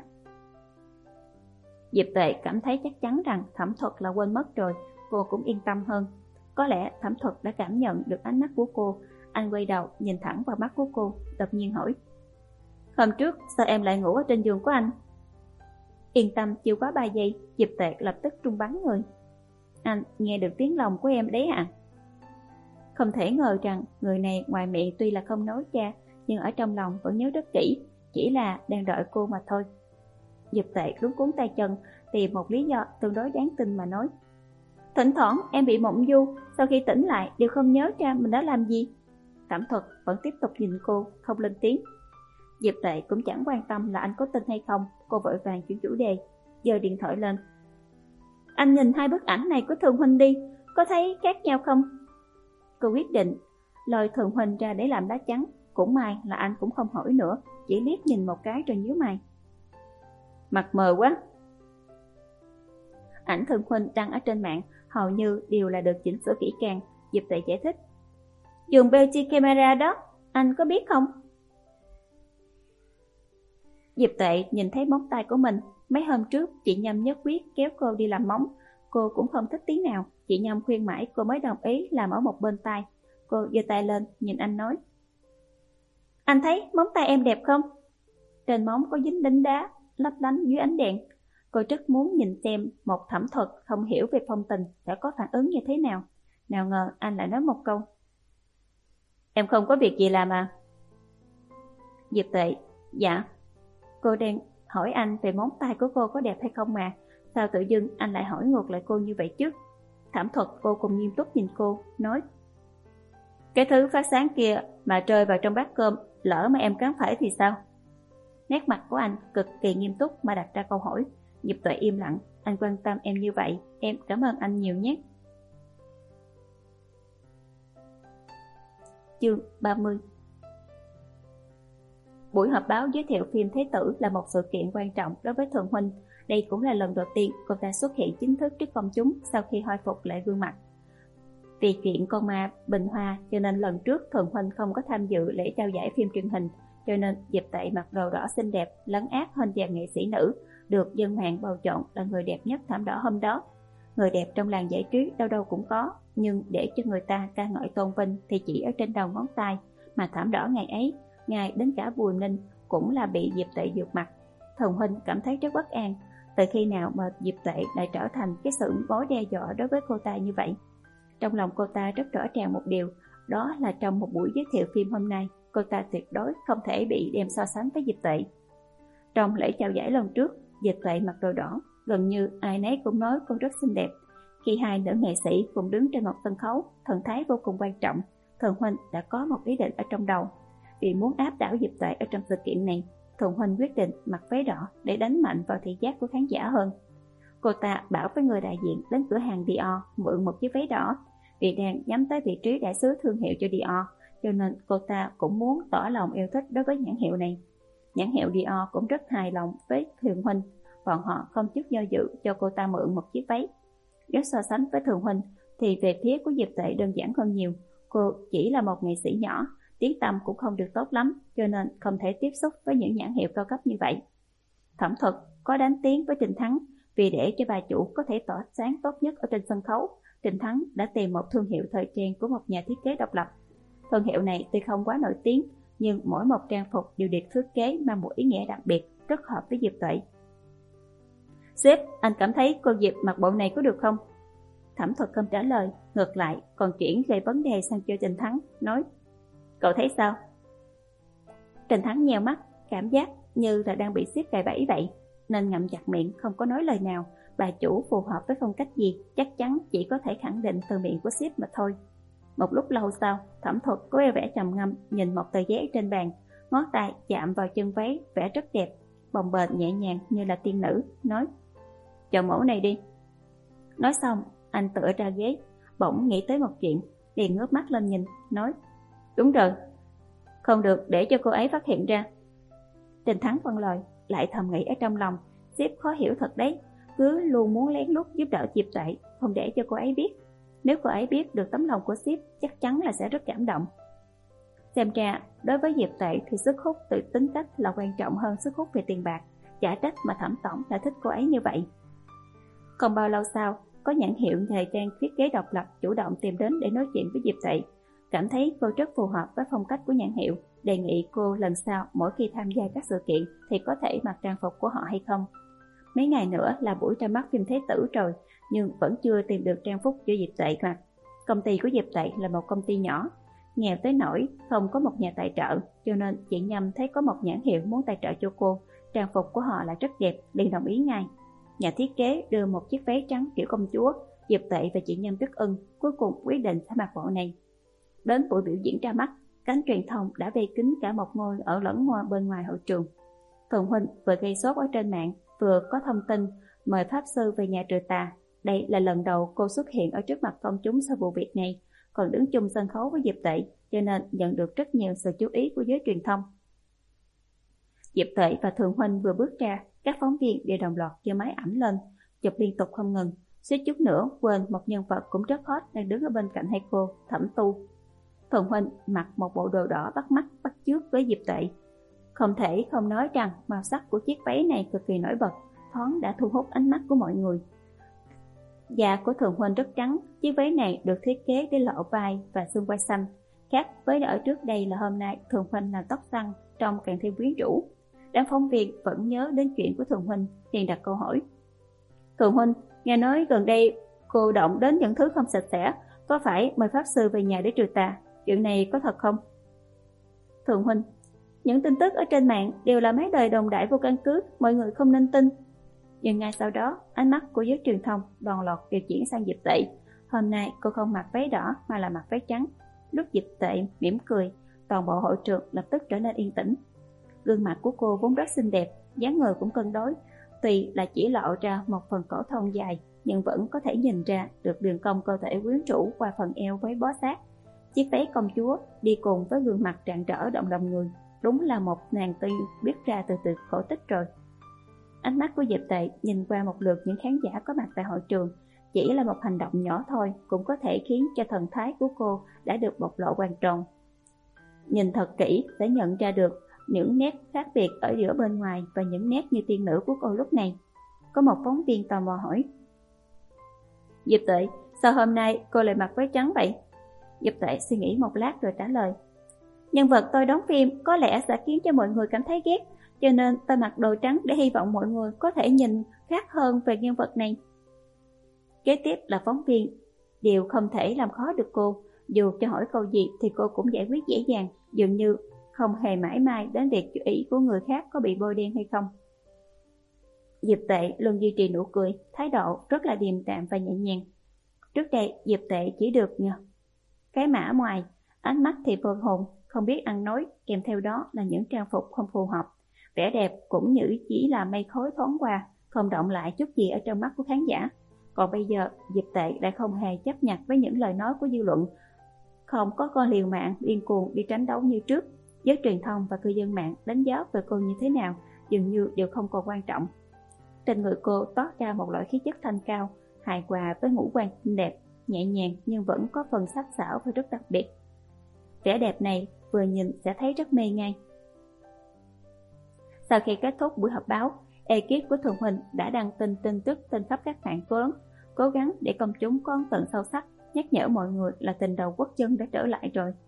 Diệp Tệ cảm thấy chắc chắn rằng Thẩm Thuật là quên mất rồi, cô cũng yên tâm hơn. Có lẽ Thẩm Thuật đã cảm nhận được ánh mắt của cô, anh quay đầu nhìn thẳng vào mắt của cô, đột nhiên hỏi: Hôm trước sao em lại ngủ ở trên giường của anh? Yên tâm chưa quá ba giây, Diệp Tệ lập tức trung bắn người. Anh nghe được tiếng lòng của em đấy hả? Không thể ngờ rằng người này ngoài miệng tuy là không nói ra, nhưng ở trong lòng vẫn nhớ rất kỹ, chỉ là đang đợi cô mà thôi. Diệp Tệ luống cuống tay chân, tìm một lý do tương đối đáng tin mà nói: Thỉnh thoảng em bị mộng du, sau khi tỉnh lại đều không nhớ ra mình đã làm gì. Thẩm Thuật vẫn tiếp tục nhìn cô, không lên tiếng. Diệp Tệ cũng chẳng quan tâm là anh có tin hay không, cô vội vàng chuyển chủ đề, giơ điện thoại lên. Anh nhìn hai bức ảnh này của Thường Huynh đi, có thấy khác nhau không? Cô quyết định lôi Thường Huynh ra để làm lá chắn, cũng may là anh cũng không hỏi nữa, chỉ liếc nhìn một cái rồi nhíu mày. Mặt mờ quá. Ảnh Thường Huynh đăng ở trên mạng hầu như đều là được chỉnh sửa kỹ càng, Diệp Tệ giải thích. Dùng Beauty Camera đó, anh có biết không? Diệp Tệ nhìn thấy móng tay của mình, mấy hôm trước chị Nhâm nhất quyết kéo cô đi làm móng, cô cũng không thích tí nào, chị Nhâm khuyên mãi cô mới đồng ý làm ở một bên tay. Cô giơ tay lên nhìn anh nói: Anh thấy móng tay em đẹp không? Trên móng có dính đính đá lấp lánh dưới ánh đèn. Cô rất muốn nhìn xem một Thẩm Thuật không hiểu về phong tình sẽ có phản ứng như thế nào. Nào ngờ anh lại nói một câu: Em không có việc gì làm à? Diệp Tệ: Dạ. Cô đang hỏi anh về móng tay của cô có đẹp hay không mà, sao tự dưng anh lại hỏi ngược lại cô như vậy chứ? Thẩm Thuật vô cùng nghiêm túc nhìn cô, nói: Cái thứ phát sáng kia mà rơi vào trong bát cơm, lỡ mà em cắn phải thì sao? Nét mặt của anh cực kỳ nghiêm túc mà đặt ra câu hỏi. Diệp Tuệ im lặng. Anh quan tâm em như vậy, em cảm ơn anh nhiều nhé. Chương ba mươi. Buổi họp báo giới thiệu phim Thế Tử là một sự kiện quan trọng đối với Thường Huynh. Đây cũng là lần đầu tiên cô ta xuất hiện chính thức trước công chúng sau khi hồi phục lại gương mặt. Vì chuyện con ma Bình Hoa cho nên lần trước Thường Huynh không có tham dự lễ trao giải phim truyền hình, cho nên Diệp Tệ mặc đồ đỏ xinh đẹp lấn át hơn dàn nghệ sĩ nữ, được dân mạng bầu chọn là người đẹp nhất thảm đỏ hôm đó. Người đẹp trong làng giải trí đâu đâu cũng có, nhưng để cho người ta ca ngợi tôn vinh thì chỉ ở trên đầu ngón tay, mà thảm đỏ ngày ấy, ngay đến cả Bùi Ninh cũng là bị Diệp Tệ vượt mặt. Thường Huynh cảm thấy rất bất an, từ khi nào mà Diệp Tệ lại trở thành cái sự mối đe dọa đối với cô ta như vậy. Trong lòng cô ta rất rõ ràng một điều, đó là trong một buổi giới thiệu phim hôm nay, cô ta tuyệt đối không thể bị đem so sánh với Diệp Tệ. Trong lễ trao giải lần trước, Diệp Tệ mặc đồ đỏ, gần như ai nấy cũng nói cô rất xinh đẹp. Khi hai nữ nghệ sĩ cùng đứng trên một sân khấu, thần thái vô cùng quan trọng, Thường Huynh đã có một ý định ở trong đầu. Vì muốn áp đảo Diệp Tệ ở trong sự kiện này, Thường Huynh quyết định mặc váy đỏ để đánh mạnh vào thị giác của khán giả hơn. Cô ta bảo với người đại diện đến cửa hàng Dior mượn một chiếc váy đỏ. Vì đang nhắm tới vị trí đại sứ thương hiệu cho Dior, cho nên cô ta cũng muốn tỏ lòng yêu thích đối với nhãn hiệu này. Nhãn hiệu Dior cũng rất hài lòng với Thường Huynh, bọn họ không chút do dự cho cô ta mượn một chiếc váy. Nếu so sánh với Thường Huynh thì về phía của Diệp Tệ đơn giản hơn nhiều. Cô chỉ là một nghệ sĩ nhỏ, tiếng tăm cũng không được tốt lắm, cho nên không thể tiếp xúc với những nhãn hiệu cao cấp như vậy. Thẩm Thuật có đánh tiếng với Trình Thắng, vì để cho bà chủ có thể tỏa sáng tốt nhất ở trên sân khấu, Trình Thắng đã tìm một thương hiệu thời trang của một nhà thiết kế độc lập. Thương hiệu này tuy không quá nổi tiếng, nhưng mỗi một trang phục đều được thiết kế mang một ý nghĩa đặc biệt, rất hợp với Diệp Tệ. Sếp, anh cảm thấy cô Diệp mặc bộ này có được không? Thẩm Thuật không trả lời, ngược lại còn chuyển gây vấn đề sang cho Trình Thắng, nói: Cậu thấy sao? Trình Thắng nheo mắt, cảm giác như là đang bị sếp cài bẫy vậy, nên ngậm chặt miệng không có nói lời nào. Bà chủ phù hợp với phong cách gì chắc chắn chỉ có thể khẳng định từ miệng của sếp mà thôi. Một lúc lâu sau, Thẩm Thuật có vẻ trầm ngâm nhìn một tờ giấy trên bàn, ngón tay chạm vào chân váy vẽ rất đẹp, bồng bềnh nhẹ nhàng như là tiên nữ, nói: "Chọn mẫu này đi." Nói xong, anh tựa ra ghế, bỗng nghĩ tới một chuyện, liền ngước mắt lên nhìn, nói: "Đúng rồi, không được để cho cô ấy phát hiện ra." Trình Thắng vâng lời, lại thầm nghĩ ở trong lòng, Sếp khó hiểu thật đấy, cứ luôn muốn lén lút giúp đỡ Diệp Tuệ, không để cho cô ấy biết. Nếu cô ấy biết được tấm lòng của Sếp, chắc chắn là sẽ rất cảm động. Xem ra, đối với Diệp Tuệ thì sức hút từ tính cách là quan trọng hơn sức hút về tiền bạc. Chả trách mà Thẩm Tổng lại thích cô ấy như vậy. Không bao lâu sau, có nhãn hiệu thời trang thiết kế độc lập chủ động tìm đến để nói chuyện với Diệp Tuệ. Cảm thấy cô rất phù hợp với phong cách của nhãn hiệu, đề nghị cô lần sau mỗi khi tham gia các sự kiện thì có thể mặc trang phục của họ hay không. Mấy ngày nữa là buổi ra mắt phim Thế Tử rồi, nhưng vẫn chưa tìm được trang phục cho Diệp Tuệ mặc. Công ty của Diệp Tuệ là một công ty nhỏ, nghèo tới nỗi không có một nhà tài trợ, cho nên chị Nhâm thấy có một nhãn hiệu muốn tài trợ cho cô, trang phục của họ là rất đẹp, liền đồng ý ngay. Nhà thiết kế đưa một chiếc váy trắng kiểu công chúa, Diệp Tuệ và chị Nhâm rất ưng, cuối cùng quyết định phải mặc bộ này. Đến buổi biểu diễn ra mắt, cánh truyền thông đã vây kín cả một ngôi ở lẫn ngoài bên ngoài hội trường. Thuần Huynh vừa gây sốt ở trên mạng, vừa có thông tin mời pháp sư về nhà trừ tà. Đây là lần đầu cô xuất hiện ở trước mặt công chúng sau vụ việc này, còn đứng chung sân khấu với Diệp Tuệ, cho nên nhận được rất nhiều sự chú ý của giới truyền thông. Diệp Tuệ và Thuần Huynh vừa bước ra, các phóng viên đều đồng loạt giơ máy ảnh lên, chụp liên tục không ngừng, suýt chút nữa quên một nhân vật cũng rất hot đang đứng ở bên cạnh hai cô, Thẩm Tu. Thuần Huynh mặc một bộ đồ đỏ bắt mắt bắt chước với Diệp Tuệ. Không thể không nói rằng màu sắc của chiếc váy này cực kỳ nổi bật, thoáng đã thu hút ánh mắt của mọi người. Da của Thuần Huynh rất trắng, chiếc váy này được thiết kế để lộ vai và xương quai xanh. Khác với ở trước đây là hôm nay Thuần Huynh làm tóc xăn, trông càng thêm quyến rũ. Đám phóng viên vẫn nhớ đến chuyện của Thuần Huynh, liền đặt câu hỏi. Thuần Huynh, nghe nói gần đây cô động đến những thứ không sạch sẽ, có phải mời pháp sư về nhà để trừ tà? Chuyện này có thật không? Thuần Huynh, những tin tức ở trên mạng đều là mấy lời đồn đại vô căn cứ, mọi người không nên tin. Nhưng ngay sau đó, ánh mắt của giới truyền thông đòn lọt điều chuyển sang Diệp Tuệ. Hôm nay cô không mặc váy đỏ mà là mặc váy trắng. Lúc Diệp Tuệ mỉm cười, toàn bộ hội trường lập tức trở nên yên tĩnh. Gương mặt của cô vốn rất xinh đẹp, dáng người cũng cân đối, tuy là chỉ lộ ra một phần cổ thon dài, nhưng vẫn có thể nhìn ra được đường cong cơ thể quyến rũ qua phần eo với bó sát. Chiếc váy công chúa đi cùng với gương mặt rạng rỡ động lòng người, đúng là một nàng tiên biết ra từ từ cổ tích rồi. Ánh mắt của Diệp Tuệ nhìn qua một lượt những khán giả có mặt tại hội trường, chỉ là một hành động nhỏ thôi cũng có thể khiến cho thần thái của cô đã được bộc lộ hoàn toàn. Nhìn thật kỹ sẽ nhận ra được những nét khác biệt ở giữa bên ngoài và những nét như tiên nữ của cô lúc này. Có một phóng viên tò mò hỏi. Diệp Tuệ, sao hôm nay cô lại mặc váy trắng vậy? Diệp Tuệ suy nghĩ một lát rồi trả lời. Nhân vật tôi đóng phim có lẽ sẽ khiến cho mọi người cảm thấy ghét, cho nên tôi mặc đồ trắng để hy vọng mọi người có thể nhìn khác hơn về nhân vật này. Kế tiếp là phóng viên đều không thể làm khó được cô, dù cho hỏi câu gì thì cô cũng giải quyết dễ dàng, dường như không hề mãi mai đến việc chú ý của người khác có bị bôi đen hay không. Diệp Tuệ luôn duy trì nụ cười, thái độ rất là điềm đạm và nhẹ nhàng. Trước đây Diệp Tuệ chỉ được nhờ cái mã ngoài, ánh mắt thì vô hồn, không biết ăn nói, kèm theo đó là những trang phục không phù hợp. Vẻ đẹp cũng như chỉ là mây khói thoáng qua, không động lại chút gì ở trong mắt của khán giả. Còn bây giờ Diệp Tuệ lại không hề chấp nhận với những lời nói của dư luận, không có con liều mạng điên cuồng đi tranh đấu như trước. Giới truyền thông và cư dân mạng đánh giá về cô như thế nào dường như đều không còn quan trọng. Trên người cô toát ra một loại khí chất thanh cao, hài hòa với ngũ quan xinh đẹp, nhẹ nhàng nhưng vẫn có phần sắc sảo và rất đặc biệt. Vẻ đẹp này vừa nhìn sẽ thấy rất mê ngay. Sau khi kết thúc buổi họp báo, ekip của Thuần Huynh đã đăng tin tin tức trên khắp các mạng lớn, cố gắng để công chúng có ấn tượng sâu sắc, nhắc nhở mọi người là tình đầu quốc dân đã trở lại rồi.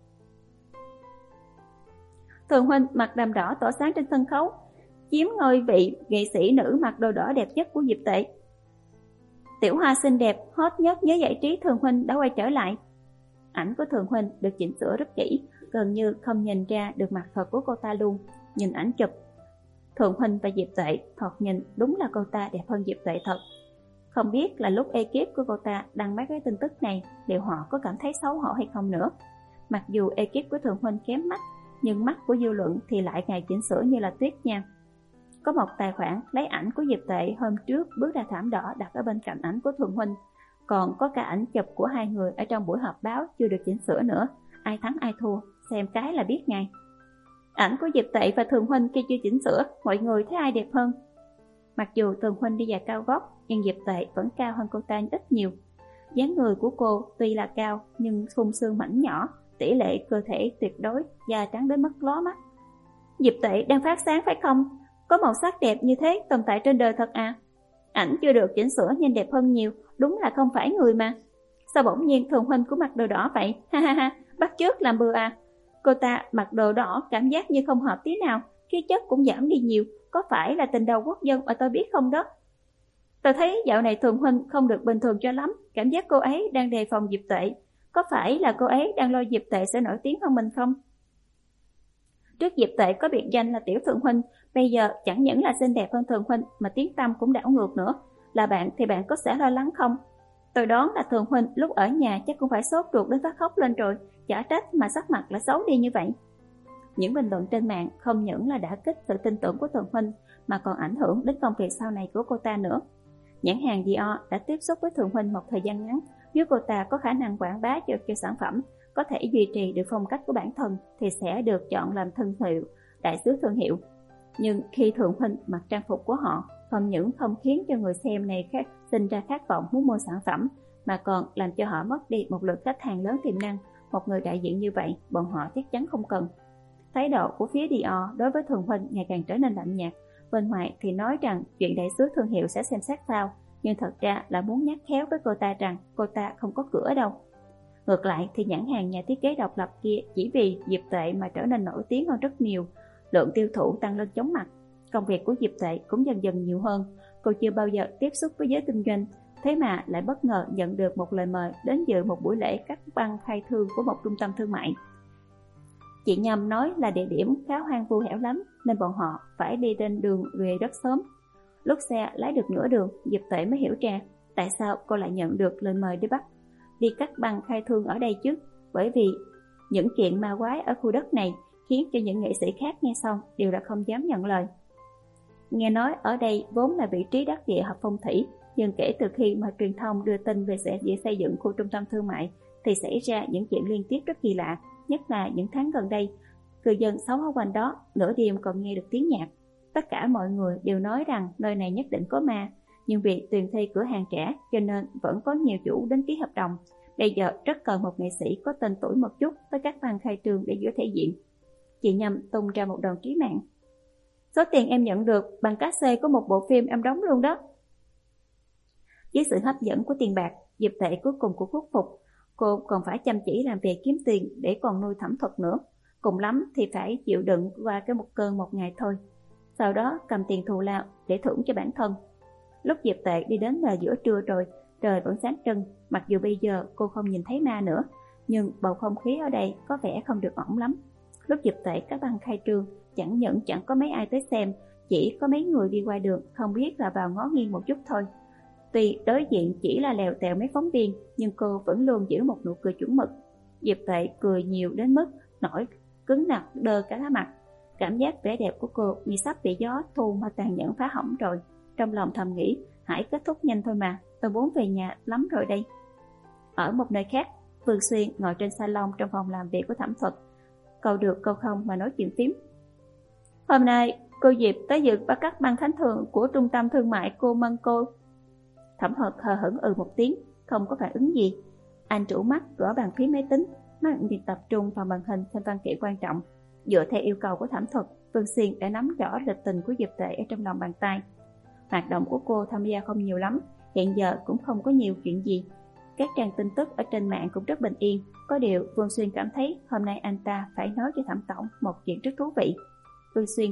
Thuần Huynh mặc đầm đỏ tỏa sáng trên sân khấu, chiếm ngôi vị nghệ sĩ nữ mặc đồ đỏ đẹp nhất của Diệp Tuệ. Tiểu hoa xinh đẹp, hot nhất giới giải trí Thuần Huynh đã quay trở lại. Ảnh của Thuần Huynh được chỉnh sửa rất kỹ, gần như không nhìn ra được mặt thật của cô ta luôn. Nhìn ảnh chụp, Thuần Huynh và Diệp Tuệ thoạt nhìn đúng là cô ta đẹp hơn Diệp Tuệ thật. Không biết là lúc ekip của cô ta đăng mấy cái tin tức này, liệu họ có cảm thấy xấu hổ hay không nữa. Mặc dù ekip của Thuần Huynh kém mắt, nhưng mắt của dư luận thì lại ngày chỉnh sửa như là tuyết nha. Có một tài khoản lấy ảnh của Diệp Tệ hôm trước bước ra thảm đỏ đặt ở bên cạnh ảnh của Thường Huynh, còn có cả ảnh chụp của hai người ở trong buổi họp báo chưa được chỉnh sửa nữa. Ai thắng ai thua, xem cái là biết ngay. Ảnh của Diệp Tệ và Thường Huynh kia chưa chỉnh sửa, mọi người thấy ai đẹp hơn? Mặc dù Thường Huynh đi giày cao gót, nhưng Diệp Tệ vẫn cao hơn cô ta ít nhiều. Dáng người của cô tuy là cao, nhưng khung xương mảnh nhỏ, tỷ lệ cơ thể tuyệt đối, da trắng đến mức lóa mắt. Diệp Tệ đang phát sáng phải không? Có màu sắc đẹp như thế tồn tại trên đời thật à? Ảnh chưa được chỉnh sửa nhìn đẹp hơn nhiều, đúng là không phải người mà. Sao bỗng nhiên Thường Huynh của mặc đồ đỏ vậy? Ha ha ha, bắt chước làm bừa à? Cô ta mặc đồ đỏ cảm giác như không hợp tí nào, khí chất cũng giảm đi nhiều, có phải là tình đầu quốc dân mà tôi biết không đó? Tôi thấy dạo này Thường Huynh không được bình thường cho lắm, cảm giác cô ấy đang đề phòng Diệp Tệ. Có phải là cô ấy đang lo Diệp Tệ sẽ nổi tiếng hơn mình không? Trước Diệp Tệ có biệt danh là Tiểu Thường Huynh, bây giờ chẳng những là xinh đẹp hơn Thường Huynh mà tiếng tăm cũng đảo ngược nữa. Là bạn thì bạn có sẽ lo lắng không? Tôi đoán là Thường Huynh lúc ở nhà chắc cũng phải sốt ruột đến phát khóc lên rồi, chả trách mà sắc mặt lại xấu đi như vậy. Những bình luận trên mạng không những là đã kích sự tin tưởng của Thường Huynh mà còn ảnh hưởng đến công việc sau này của cô ta nữa. Nhãn hàng Dior đã tiếp xúc với Thường Huynh một thời gian ngắn, nếu cô ta có khả năng quảng bá được cho sản phẩm, có thể duy trì được phong cách của bản thân thì sẽ được chọn làm thương hiệu, đại sứ thương hiệu. Nhưng khi Thường Huynh mặc trang phục của họ, không những không khiến cho người xem này khác sinh ra khát vọng muốn mua sản phẩm, mà còn làm cho họ mất đi một lượng khách hàng lớn tiềm năng. Một người đại diện như vậy, bọn họ chắc chắn không cần. Thái độ của phía Dior đối với Thường Huynh ngày càng trở nên lạnh nhạt. Bên ngoài thì nói rằng chuyện đại sứ thương hiệu sẽ xem xét sau, nhưng thật ra là muốn nhắc khéo với cô ta rằng cô ta không có cửa đâu. Ngược lại thì nhãn hàng nhà thiết kế độc lập kia chỉ vì Diệp Tệ mà trở nên nổi tiếng hơn rất nhiều, lượng tiêu thụ tăng lên chóng mặt. Công việc của Diệp Tệ cũng dần dần nhiều hơn. Cô chưa bao giờ tiếp xúc với giới kinh doanh, thế mà lại bất ngờ nhận được một lời mời đến dự một buổi lễ cắt băng khai trương của một trung tâm thương mại. Chị Nhâm nói là địa điểm khá hoang vu hẻo lánh nên bọn họ phải đi trên đường về rất sớm. Lúc xe lái được nửa đường, Diệp Tệ mới hiểu ra tại sao cô lại nhận được lời mời đi bắt đi cắt băng khai trương ở đây chứ. Bởi vì những chuyện ma quái ở khu đất này khiến cho những nghệ sĩ khác nghe xong đều là không dám nhận lời. Nghe nói ở đây vốn là vị trí đắc địa hợp phong thủy, nhưng kể từ khi mà truyền thông đưa tin về sẽ xây dựng khu trung tâm thương mại thì xảy ra những chuyện liên tiếp rất kỳ lạ, nhất là những tháng gần đây. Cư dân sống ở quanh đó nửa đêm còn nghe được tiếng nhạc. Tất cả mọi người đều nói rằng nơi này nhất định có ma, nhưng vì tuyển thuê cửa hàng trẻ cho nên vẫn có nhiều chủ đến ký hợp đồng. Bây giờ rất cần một nghệ sĩ có tên tuổi một chút với các ban khai trương để giữa thể diện. Chị Nhâm tung ra một đòn trí mạng. Số tiền em nhận được bằng cát xê của một bộ phim em đóng luôn đó. Với sự hấp dẫn của tiền bạc, Diệp Tệ cuối cùng cũng khuất phục. Cô còn phải chăm chỉ làm việc kiếm tiền để còn nuôi Thẩm Thuật nữa. Cùng lắm thì phải chịu đựng qua cái một cơn một ngày thôi. Sau đó cầm tiền thù lao để thưởng cho bản thân. Lúc Diệp Tệ đi đến là giữa trưa rồi, trời vẫn sáng trưng. Mặc dù bây giờ cô không nhìn thấy ma nữa, nhưng bầu không khí ở đây có vẻ không được ổn lắm. Lúc Diệp Tệ các băng khai trương, chẳng những chẳng có mấy ai tới xem, chỉ có mấy người đi qua đường không biết là vào ngó nghiêng một chút thôi. Tuy đối diện chỉ là lèo tèo mấy phóng viên, nhưng cô vẫn luôn giữ một nụ cười chuẩn mực. Diệp Tệ cười nhiều đến mức nổi cứng nặc đơ cả lá mặt. Cảm giác vẻ đẹp của cô như sắp bị gió thu mà tàn nhẫn phá hỏng rồi. Trong lòng thầm nghĩ, hãy kết thúc nhanh thôi mà, tôi muốn về nhà lắm rồi đây. Ở một nơi khác, Vương Xuyên ngồi trên salon trong phòng làm việc của Thẩm Thuật, câu được câu không mà nói chuyện phím. Hôm nay cô Diệp tới dự bắt cắt băng khánh thường của trung tâm thương mại cô Mân Cô. Thẩm Thuật hờ hững ừ một tiếng, không có phản ứng gì. Anh trụ mắt gõ bàn phím máy tính, mắt việc tập trung vào màn hình xem văn kiện quan trọng. Dựa theo yêu cầu của Thẩm Thuật, Vương Xuyên đã nắm rõ lịch trình của Diệp Tệ ở trong lòng bàn tay. Hoạt động của cô tham gia không nhiều lắm, hiện giờ cũng không có nhiều chuyện gì. Các trang tin tức ở trên mạng cũng rất bình yên. Có điều Vương Xuyên cảm thấy hôm nay anh ta phải nói cho Thẩm Tổng một chuyện rất thú vị. Vương Xuyên: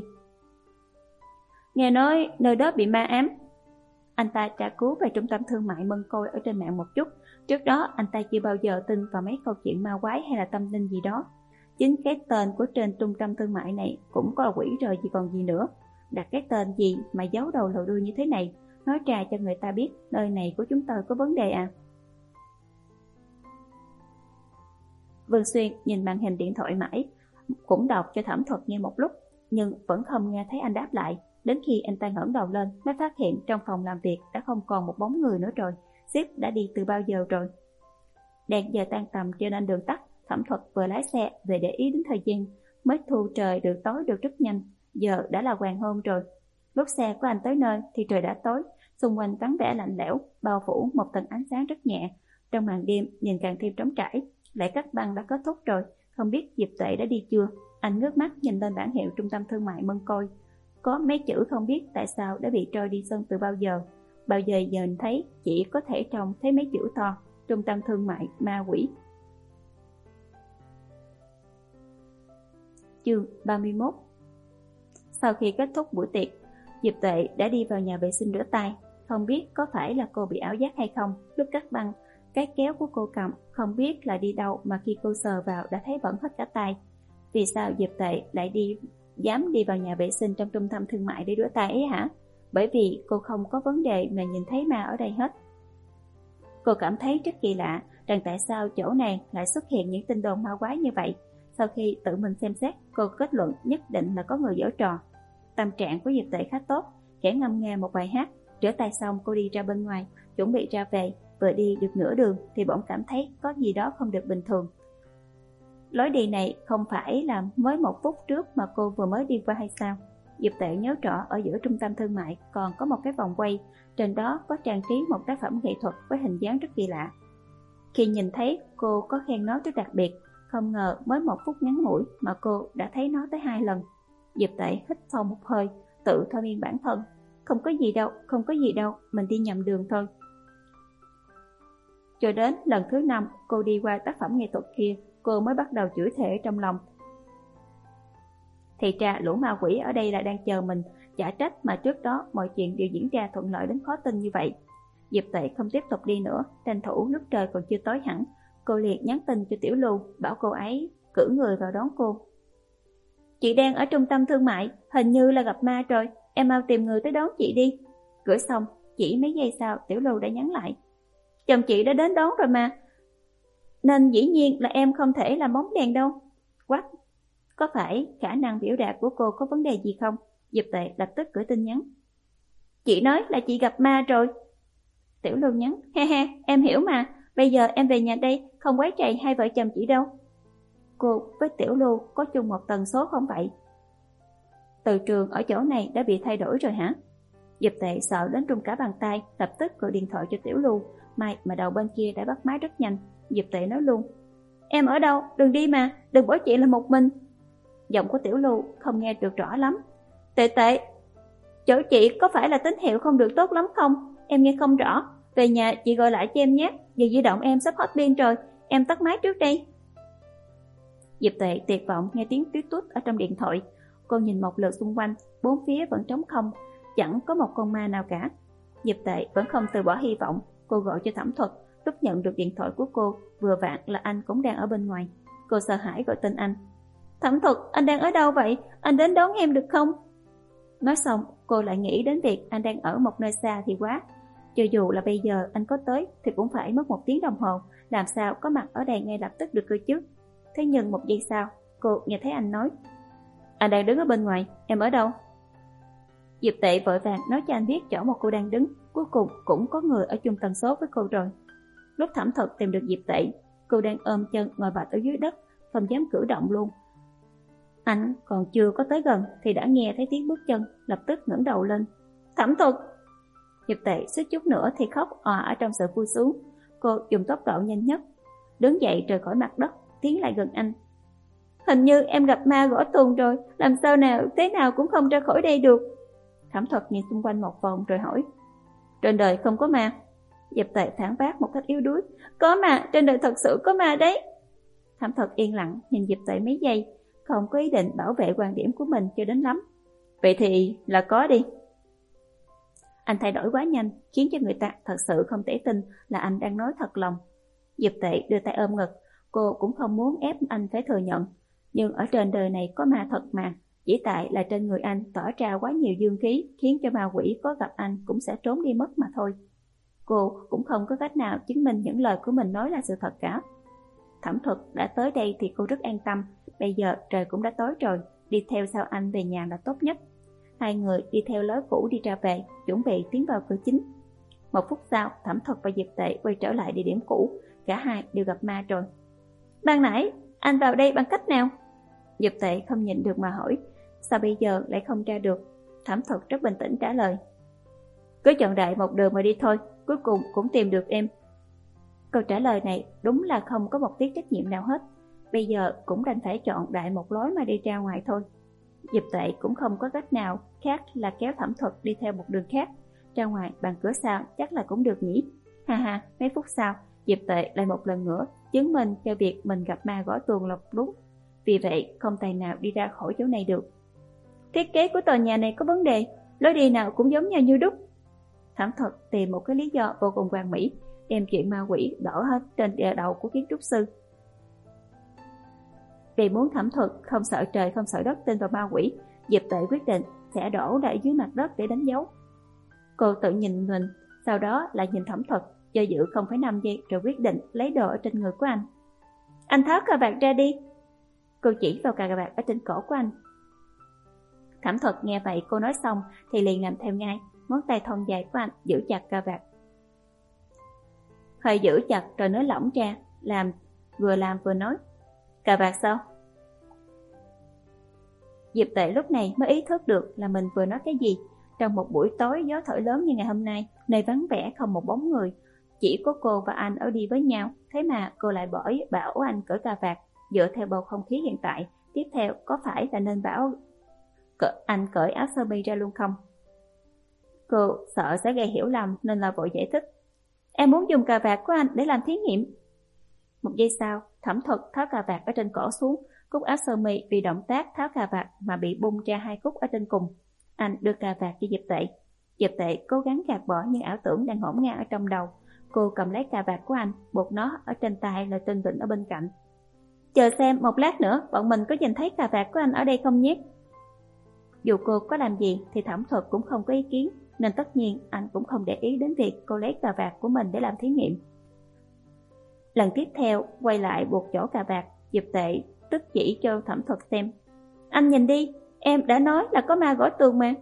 nghe nói nơi đó bị ma ám. Anh ta tra cứu về trung tâm thương mại Mân Côi ở trên mạng một chút. Trước đó anh ta chưa bao giờ tin vào mấy câu chuyện ma quái hay là tâm linh gì đó. Chính cái tên của trên trung tâm thương mại này cũng có là quỷ rồi gì còn gì nữa. Đặt cái tên gì mà giấu đầu lòi đuôi như thế này, nói ra cho người ta biết nơi này của chúng tôi có vấn đề à. Vương Xuyên nhìn màn hình điện thoại mãi. cũng đọc cho Thẩm Thuật nghe một lúc, nhưng vẫn không nghe thấy anh đáp lại. Đến khi anh ta ngẩng đầu lên mới phát hiện trong phòng làm việc đã không còn một bóng người nữa rồi. Sếp đã đi từ bao giờ rồi. Đèn giờ tan tầm cho nên đường tắt. Thẩm Thuật vừa lái xe về để ý đến thời gian, mới thu trời được tối được rất nhanh. Giờ đã là hoàng hôn rồi. Lúc xe của anh tới nơi thì trời đã tối, xung quanh vắng vẻ lạnh lẽo, bao phủ một tầng ánh sáng rất nhẹ. Trong màn đêm nhìn càng thêm trống trải. Lễ cắt băng đã kết thúc rồi, không biết Diệp Tuệ đã đi chưa. Anh ngước mắt nhìn lên bảng hiệu trung tâm thương mại Mân Côi. Có mấy chữ không biết tại sao đã bị trôi đi sơn từ bao giờ. Bao giờ giờ nhìn thấy chỉ có thể trông thấy mấy chữ to: trung tâm thương mại ma quỷ. Chương ba mươi mốt. Sau khi kết thúc buổi tiệc, Diệp Tuệ đã đi vào nhà vệ sinh rửa tay. Không biết có phải là cô bị ảo giác hay không, lúc cắt băng, cái kéo của cô cầm không biết là đi đâu mà khi cô sờ vào đã thấy bẩn hết cả tay. Vì sao Diệp Tuệ lại đi dám đi vào nhà vệ sinh trong trung tâm thương mại để rửa tay ấy hả? Bởi vì cô không có vấn đề mà nhìn thấy ma ở đây hết. Cô cảm thấy rất kỳ lạ rằng tại sao chỗ này lại xuất hiện những tin đồn ma quái như vậy. Sau khi tự mình xem xét, cô kết luận nhất định là có người giở trò. Tâm trạng của Diệp Tuệ khá tốt, khẽ ngâm nga một bài hát. Rửa tay xong cô đi ra bên ngoài, chuẩn bị ra về. Vừa đi được nửa đường thì bỗng cảm thấy có gì đó không được bình thường. Lối đi này không phải là mới một phút trước mà cô vừa mới đi qua hay sao? Diệp Tuệ nhớ rõ ở giữa trung tâm thương mại còn có một cái vòng quay, trên đó có trang trí một tác phẩm nghệ thuật với hình dáng rất kỳ lạ. Khi nhìn thấy, cô có khen nó rất đặc biệt, không ngờ mới một phút ngắn ngủi mà cô đã thấy nó tới hai lần. Diệp Tuệ hít sâu một hơi, tự thôi miên bản thân. Không có gì đâu, không có gì đâu, mình đi nhầm đường thôi. Cho đến lần thứ năm cô đi qua tác phẩm nghệ thuật kia, cô mới bắt đầu chửi thề trong lòng. Thì ra lũ ma quỷ ở đây là đang chờ mình, chả trách mà trước đó mọi chuyện đều diễn ra thuận lợi đến khó tin như vậy. Diệp Tuệ không tiếp tục đi nữa, tranh thủ lúc trời còn chưa tối hẳn, cô liền nhắn tin cho Tiểu Lưu, bảo cô ấy cử người vào đón cô. Chị đang ở trung tâm thương mại, hình như là gặp ma rồi, em mau tìm người tới đón chị đi. Gửi xong, chỉ mấy giây sau Tiểu Lưu đã nhắn lại. Chồng chị đã đến đón rồi mà, nên dĩ nhiên là em không thể làm bóng đèn đâu. What? Có phải khả năng biểu đạt của cô có vấn đề gì không? Diệp Tuệ lập tức gửi tin nhắn. Chị nói là chị gặp ma rồi. Tiểu Lưu nhắn, he he, em hiểu mà, bây giờ em về nhà đây, không quấy rầy hai vợ chồng chị đâu. Cô với Tiểu Lưu có chung một tần số không vậy? Từ trường ở chỗ này đã bị thay đổi rồi hả? Diệp Tuệ sợ đến run cả bàn tay, lập tức gọi điện thoại cho Tiểu Lưu. May mà đầu bên kia đã bắt máy rất nhanh. Diệp Tuệ nói luôn, em ở đâu, đừng đi mà, đừng bỏ chị là một mình. Giọng của Tiểu Lưu không nghe được rõ lắm. Tệ tệ, chỗ chị có phải là tín hiệu không được tốt lắm không? Em nghe không rõ, về nhà chị gọi lại cho em nhé, giờ di động em sắp hết pin rồi, em tắt máy trước đây. Diệp Tuệ tuyệt vọng nghe tiếng tuyết tút ở trong điện thoại. Cô nhìn một lượt xung quanh, bốn phía vẫn trống không, chẳng có một con ma nào cả. Diệp Tuệ vẫn không từ bỏ hy vọng. Cô gọi cho Thẩm Thuật. Lúc nhận được điện thoại của cô, vừa vặn là anh cũng đang ở bên ngoài. Cô sợ hãi gọi tên anh. Thẩm Thuật, anh đang ở đâu vậy? Anh đến đón em được không? Nói xong, cô lại nghĩ đến việc anh đang ở một nơi xa thì quá. Cho dù là bây giờ anh có tới thì cũng phải mất một tiếng đồng hồ, làm sao có mặt ở đây ngay lập tức được cơ chứ. Thế nhưng một giây sau, cô nghe thấy anh nói, anh đang đứng ở bên ngoài, em ở đâu? Diệp Tuệ vội vàng nói cho anh biết chỗ mà cô đang đứng. Cuối cùng cũng có người ở chung tần số với cô rồi. Lúc Thẩm Thuật tìm được Diệp Tuệ, cô đang ôm chân ngồi bệt ở dưới đất, không dám cử động luôn. Anh còn chưa có tới gần thì đã nghe thấy tiếng bước chân, lập tức ngẩng đầu lên. Thẩm Thuật! Diệp Tuệ suýt chút nữa thì khóc òa ở trong sự vui sướng. Cô dùng tốc độ nhanh nhất, đứng dậy rời khỏi mặt đất, tiến lại gần anh. Hình như em gặp ma gõ tường rồi, làm sao nào thế nào cũng không ra khỏi đây được. Thẩm Thuật nhìn xung quanh một vòng rồi hỏi, trên đời không có ma? Diệp Tuệ phản bác một cách yếu đuối, có mà, trên đời thật sự có ma đấy. Thẩm Thuật yên lặng nhìn Diệp Tuệ mấy giây, không có ý định bảo vệ quan điểm của mình cho đến lắm. Vậy thì là có đi. Anh thay đổi quá nhanh, khiến cho người ta thật sự không thể tin là anh đang nói thật lòng. Diệp Tuệ đưa tay ôm ngực, cô cũng không muốn ép anh phải thừa nhận. Nhưng ở trên đời này có ma thật mà, chỉ tại là trên người anh tỏ ra quá nhiều dương khí, khiến cho ma quỷ có gặp anh cũng sẽ trốn đi mất mà thôi. Cô cũng không có cách nào chứng minh những lời của mình nói là sự thật cả. Thẩm Thuật đã tới đây thì cô rất an tâm, bây giờ trời cũng đã tối rồi, đi theo sau anh về nhà là tốt nhất. Hai người đi theo lối cũ đi ra về, chuẩn bị tiến vào cửa chính. Một phút sau, Thẩm Thuật và Diệp Tệ quay trở lại địa điểm cũ, cả hai đều gặp ma rồi. Ban nãy, anh vào đây bằng cách nào? Diệp Tệ không nhịn được mà hỏi, sao bây giờ lại không ra được? Thẩm Thuật rất bình tĩnh trả lời, cứ chọn đại một đường mà đi thôi, cuối cùng cũng tìm được em. Câu trả lời này đúng là không có một tí trách nhiệm nào hết. Bây giờ cũng đành phải chọn đại một lối mà đi ra ngoài thôi. Diệp Tệ cũng không có cách nào khác là kéo Thẩm Thuật đi theo một đường khác. Ra ngoài bằng cửa sau chắc là cũng được nhỉ. Ha ha, mấy phút sau, Diệp Tệ lại một lần nữa chứng minh cho việc mình gặp ma gõ tường lọc đúng. Vì vậy không tài nào đi ra khỏi chỗ này được. Thiết kế của tòa nhà này có vấn đề, lối đi nào cũng giống nhau như đúc. Thẩm Thuật tìm một cái lý do vô cùng hoàn mỹ, đem chuyện ma quỷ đổ hết trên địa đầu của kiến trúc sư. Vì muốn Thẩm Thuật không sợ trời không sợ đất tin vào ma quỷ, Diệp Tệ quyết định sẽ đổ lại dưới mặt đất để đánh dấu. Cô tự nhìn mình, sau đó lại nhìn Thẩm Thuật, do dự không phải năm giây rồi quyết định lấy đồ ở trên người của anh. Anh tháo cà vạt ra đi. Cô chỉ vào cà vạt ở trên cổ của anh. Thẩm Thuật nghe vậy cô nói xong thì liền làm theo ngay, ngón tay thon dài của anh giữ chặt cà vạt. Hơi giữ chặt rồi nới lỏng ra, làm vừa làm vừa nói. Cà vạt sao? Diệp Tệ lúc này mới ý thức được là mình vừa nói cái gì. Trong một buổi tối gió thổi lớn như ngày hôm nay, nơi vắng vẻ không một bóng người, chỉ có cô và anh ở đi với nhau, thế mà cô lại bỏ bảo anh cởi cà vạt. Dựa theo bầu không khí hiện tại, tiếp theo có phải là nên bảo cỡ anh cởi áo sơ mi ra luôn không? Cô sợ sẽ gây hiểu lầm nên là vội giải thích. Em muốn dùng cà vạt của anh để làm thí nghiệm. Một giây sau, Thẩm Thuật tháo cà vạt ở trên cổ xuống, cúc áo sơ mi vì động tác tháo cà vạt mà bị bung ra hai cúc ở trên cùng. Anh đưa cà vạt cho Diệp Tệ. Diệp Tệ cố gắng gạt bỏ những ảo tưởng đang ngổn ngang ở trong đầu. Cô cầm lấy cà vạt của anh, buộc nó ở trên tay rồi Tinh Vịnh ở bên cạnh. Chờ xem một lát nữa bọn mình có nhìn thấy cà vạt của anh ở đây không nhé? Dù cô có làm gì thì Thẩm Thuật cũng không có ý kiến, nên tất nhiên anh cũng không để ý đến việc cô lấy cà vạt của mình để làm thí nghiệm. Lần tiếp theo quay lại buộc chỗ cà vạt, Diệp Tệ tức chỉ cho Thẩm Thuật xem. Anh nhìn đi, em đã nói là có ma gõ tường mà.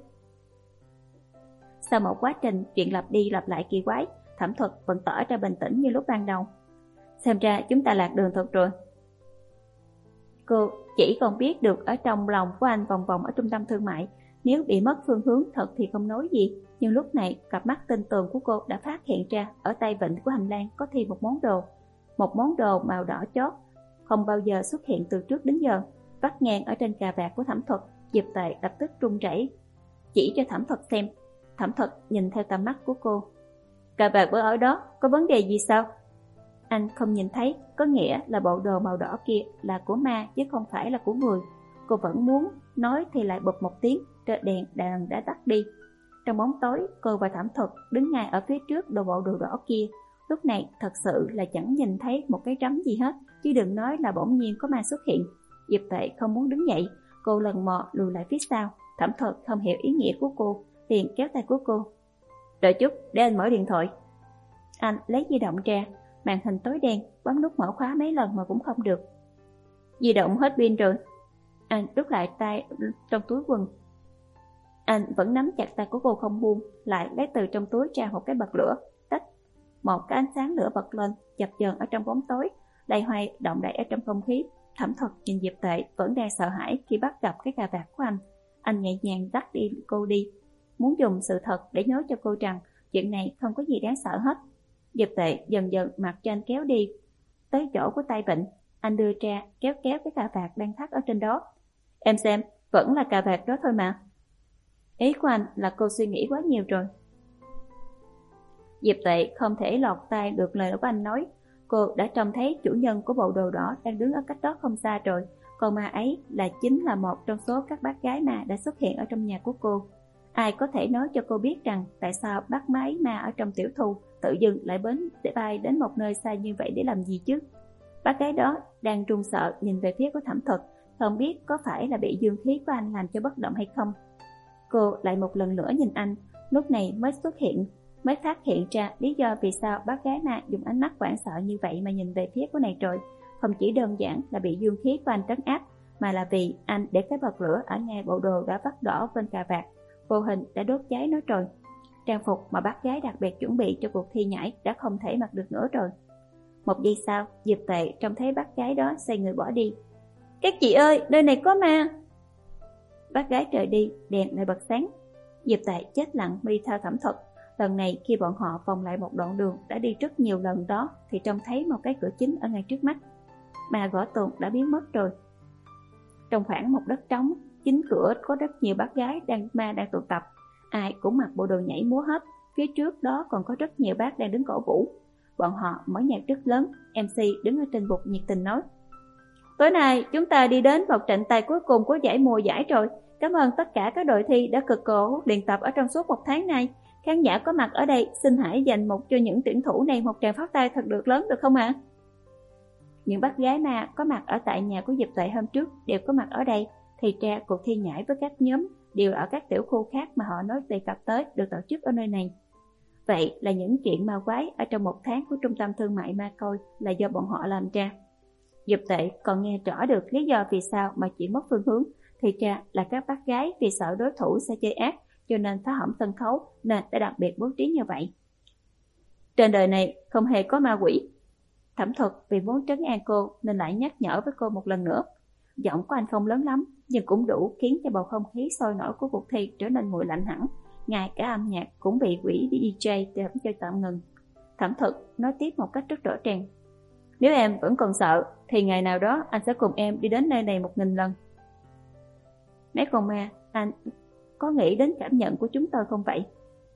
Sau một quá trình chuyện lặp đi lặp lại kỳ quái, Thẩm Thuật vẫn tỏ ra bình tĩnh như lúc ban đầu. Xem ra chúng ta lạc đường thật rồi. Cô chỉ còn biết được ở trong lòng của anh vòng vòng ở trung tâm thương mại. Nếu bị mất phương hướng thật thì không nói gì. Nhưng lúc này cặp mắt tinh tường của cô đã phát hiện ra ở tay vịnh của hành lang có thêm một món đồ. Một món đồ màu đỏ chót, không bao giờ xuất hiện từ trước đến giờ, vắt ngang ở trên cà vạt của Thẩm Thuật. Diệp Tệ lập tức run rẩy, chỉ cho Thẩm Thuật xem. Thẩm Thuật nhìn theo tầm mắt của cô. Cà vạt bữa ở đó có vấn đề gì sao? Anh không nhìn thấy, có nghĩa là bộ đồ màu đỏ kia là của ma chứ không phải là của người. Cô vẫn muốn nói thì lại bụp một tiếng, trời đèn đèn đã tắt đi. Trong bóng tối, cô và Thẩm Thuật đứng ngay ở phía trước đồ bộ đồ đỏ kia. Lúc này thật sự là chẳng nhìn thấy một cái rắm gì hết, chứ đừng nói là bỗng nhiên có ma xuất hiện. Diệp Tệ không muốn đứng dậy, cô lần mò lùi lại phía sau. Thẩm Thuật không hiểu ý nghĩa của cô, liền kéo tay của cô. Đợi chút, để anh mở điện thoại. Anh lấy di động ra, màn hình tối đen, bấm nút mở khóa mấy lần mà cũng không được. Di động hết pin rồi. Anh rút lại tay trong túi quần. Anh vẫn nắm chặt tay của cô không buông, lại lấy từ trong túi ra một cái bật lửa. Tách, một cái ánh sáng lửa bật lên, chập chờn ở trong bóng tối, đầy hoay động đậy ở trong không khí. Thẩm Thuật nhìn Diệp Tệ vẫn đang sợ hãi khi bắt gặp cái cà vạt của anh. Anh nhẹ nhàng dắt đi cô đi, muốn dùng sự thật để nói cho cô rằng chuyện này không có gì đáng sợ hết. Diệp Tệ dần dần mặt trên kéo đi tới chỗ của tay vịnh. Anh đưa ra kéo kéo cái cà vạt đang thắt ở trên đó. Em xem, vẫn là cà vạt đó thôi mà. Ý của anh là cô suy nghĩ quá nhiều rồi. Diệp Tệ không thể lọt tai được lời của anh nói. Cô đã trông thấy chủ nhân của bộ đồ đỏ đang đứng ở cách đó không xa rồi. Còn ma ấy là chính là một trong số các bác gái ma đã xuất hiện ở trong nhà của cô. Ai có thể nói cho cô biết rằng tại sao bác máy ma ở trong tiểu thu tự dưng lại bến để bay đến một nơi xa như vậy để làm gì chứ? Bác gái đó đang run sợ nhìn về phía của Thẩm Thuật, không biết có phải là bị dương khí của anh làm cho bất động hay không. Cô lại một lần nữa nhìn anh, lúc này mới xuất hiện, mới phát hiện ra lý do vì sao bác gái ma dùng ánh mắt hoảng sợ như vậy mà nhìn về phía của này rồi. Không chỉ đơn giản là bị dương khí của anh trấn áp, mà là vì anh để cái bật lửa ở ngay bộ đồ đã vắt đỏ bên cà vạt, vô hình đã đốt cháy nó rồi. Trang phục mà bác gái đặc biệt chuẩn bị cho cuộc thi nhảy đã không thể mặc được nữa rồi. Một giây sau, Diệp Tệ trông thấy bác gái đó xoay người bỏ đi. Các chị ơi, nơi này có ma! Bác gái rời đi, đèn lại bật sáng. Diệp Tệ chết lặng đi theo Thẩm Thuật. Lần này khi bọn họ vòng lại một đoạn đường đã đi rất nhiều lần đó thì trông thấy một cái cửa chính ở ngay trước mắt. Mà gõ tường đã biến mất rồi. Trong khoảng một đất trống, chính cửa có rất nhiều bác gái đang ma đang tụ tập. Ai cũng mặc bộ đồ nhảy múa hết. Phía trước đó còn có rất nhiều bác đang đứng cổ vũ. Bọn họ mở nhạc rất lớn. em xê đứng ở trên bục nhiệt tình nói: tối nay chúng ta đi đến một trận tài cuối cùng của giải mùa giải rồi. Cảm ơn tất cả các đội thi đã cực khổ luyện tập ở trong suốt một tháng nay. Khán giả có mặt ở đây, xin hãy dành một cho những tuyển thủ này một tràng pháo tay thật được lớn được không ạ? À? Những bác gái ma có mặt ở tại nhà của Diệp Tuệ hôm trước đều có mặt ở đây. Thì ra cuộc thi nhảy với các nhóm đều ở các tiểu khu khác mà họ nói đề cập tới được tổ chức ở nơi này. Vậy là những chuyện ma quái ở trong một tháng của trung tâm thương mại Ma Khôi là do bọn họ làm ra. Diệp Tệ còn nghe rõ được lý do vì sao mà chuyện mất phương hướng. Thì ra là các bác gái vì sợ đối thủ sẽ chơi ác cho nên phá hỏng sân khấu, nên đã đặc biệt bố trí như vậy. Trên đời này không hề có ma quỷ. Thẩm Thuật vì muốn trấn an cô nên lại nhắc nhở với cô một lần nữa. Giọng của anh không lớn lắm nhưng cũng đủ khiến cho bầu không khí sôi nổi của cuộc thi trở nên nguội lạnh hẳn. Ngay cả âm nhạc cũng bị quỷ đi gi để cho tạm ngừng. Thẩm Thuật nói tiếp một cách rất rõ ràng: nếu em vẫn còn sợ thì ngày nào đó anh sẽ cùng em đi đến nơi này một nghìn lần. Mấy con ma, anh có nghĩ đến cảm nhận của chúng tôi không vậy?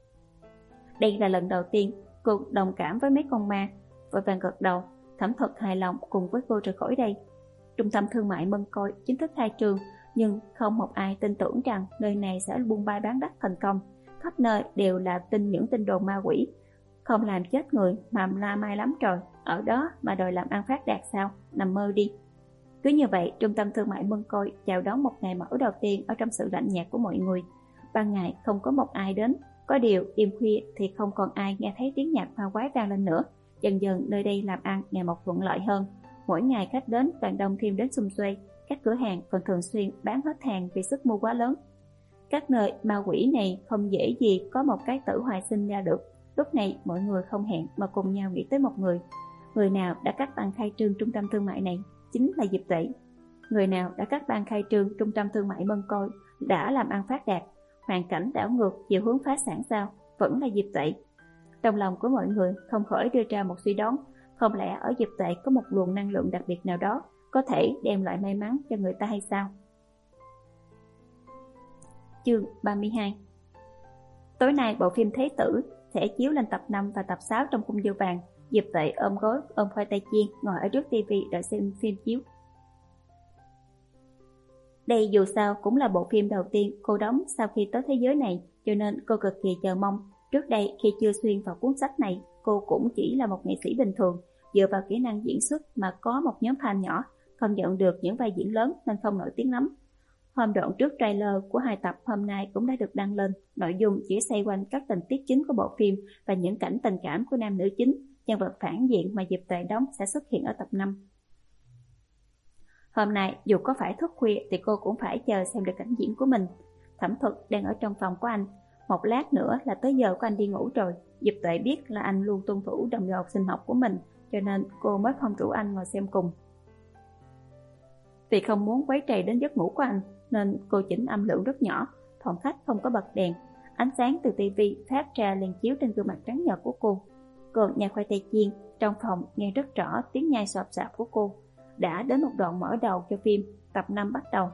Đây là lần đầu tiên cô đồng cảm với mấy con ma. Vội vàng gật đầu. Thẩm Thuật hài lòng cùng với cô rời khỏi đây. Trung tâm thương mại Mân Côi chính thức khai trương, nhưng không một ai tin tưởng rằng nơi này sẽ buôn bay bán đắt thành công. Khắp nơi đều là tin những tin đồn ma quỷ. Không làm chết người mà la mai lắm rồi. Ở đó mà đòi làm ăn phát đạt sao? Nằm mơ đi. Cứ như vậy, trung tâm thương mại Mân Côi chào đón một ngày mở đầu tiên ở trong sự lạnh nhạt của mọi người. Ban ngày không có một ai đến, có điều đêm khuya thì không còn ai nghe thấy tiếng nhạc ma quái vang lên nữa. Dần dần nơi đây làm ăn ngày một thuận lợi hơn. Mỗi ngày khách đến càng đông thêm đến xum xuê. Các cửa hàng còn thường xuyên bán hết hàng vì sức mua quá lớn. Các nơi ma quỷ này không dễ gì có một cái tử hoài sinh ra được. Lúc này mọi người không hẹn mà cùng nhau nghĩ tới một người. Người nào đã cắt ban khai trương trung tâm thương mại này chính là Diệp Tệ. Người nào đã cắt ban khai trương trung tâm thương mại Mân Côi đã làm ăn phát đạt. Hoàn cảnh đảo ngược chiều hướng phá sản sao? Vẫn là Diệp Tệ. Trong lòng của mọi người không khỏi đưa ra một suy đoán. Không lẽ ở Diệp Tệ có một luồng năng lượng đặc biệt nào đó có thể đem lại may mắn cho người ta hay sao? Chương ba mươi hai. Tối nay bộ phim Thế Tử sẽ chiếu lên tập năm và tập sáu trong khung giờ vàng. Diệp Tệ ôm gối, ôm khoai tây chiên, ngồi ở trước tivi đợi xem phim chiếu. Đây dù sao cũng là bộ phim đầu tiên cô đóng sau khi tới thế giới này, cho nên cô cực kỳ chờ mong. Trước đây khi chưa xuyên vào cuốn sách này, cô cũng chỉ là một nghệ sĩ bình thường, dựa vào kỹ năng diễn xuất mà có một nhóm fan nhỏ, không nhận được những vai diễn lớn nên không nổi tiếng lắm. Hôm đoạn trước trailer của hai tập hôm nay cũng đã được đăng lên, nội dung chỉ xoay quanh các tình tiết chính của bộ phim và những cảnh tình cảm của nam nữ chính. Nhân vật phản diện mà Diệp Tệ đóng sẽ xuất hiện ở tập năm. Hôm nay dù có phải thức khuya thì cô cũng phải chờ xem được cảnh diễn của mình. Thẩm Thuật đang ở trong phòng của anh. Một lát nữa là tới giờ của anh đi ngủ rồi. Diệp Tệ biết là anh luôn tuân thủ đồng hồ sinh học của mình, cho nên cô mới không rủ anh ngồi xem cùng. Vì không muốn quấy rầy đến giấc ngủ của anh nên cô chỉnh âm lượng rất nhỏ. Phòng khách không có bật đèn. Ánh sáng từ tivi phát ra liền chiếu trên gương mặt trắng nhợt của cô. Cô nhai khoai tây chiên, trong phòng nghe rất rõ tiếng nhai sọp sạp của cô. Đã đến một đoạn mở đầu cho phim, tập năm bắt đầu.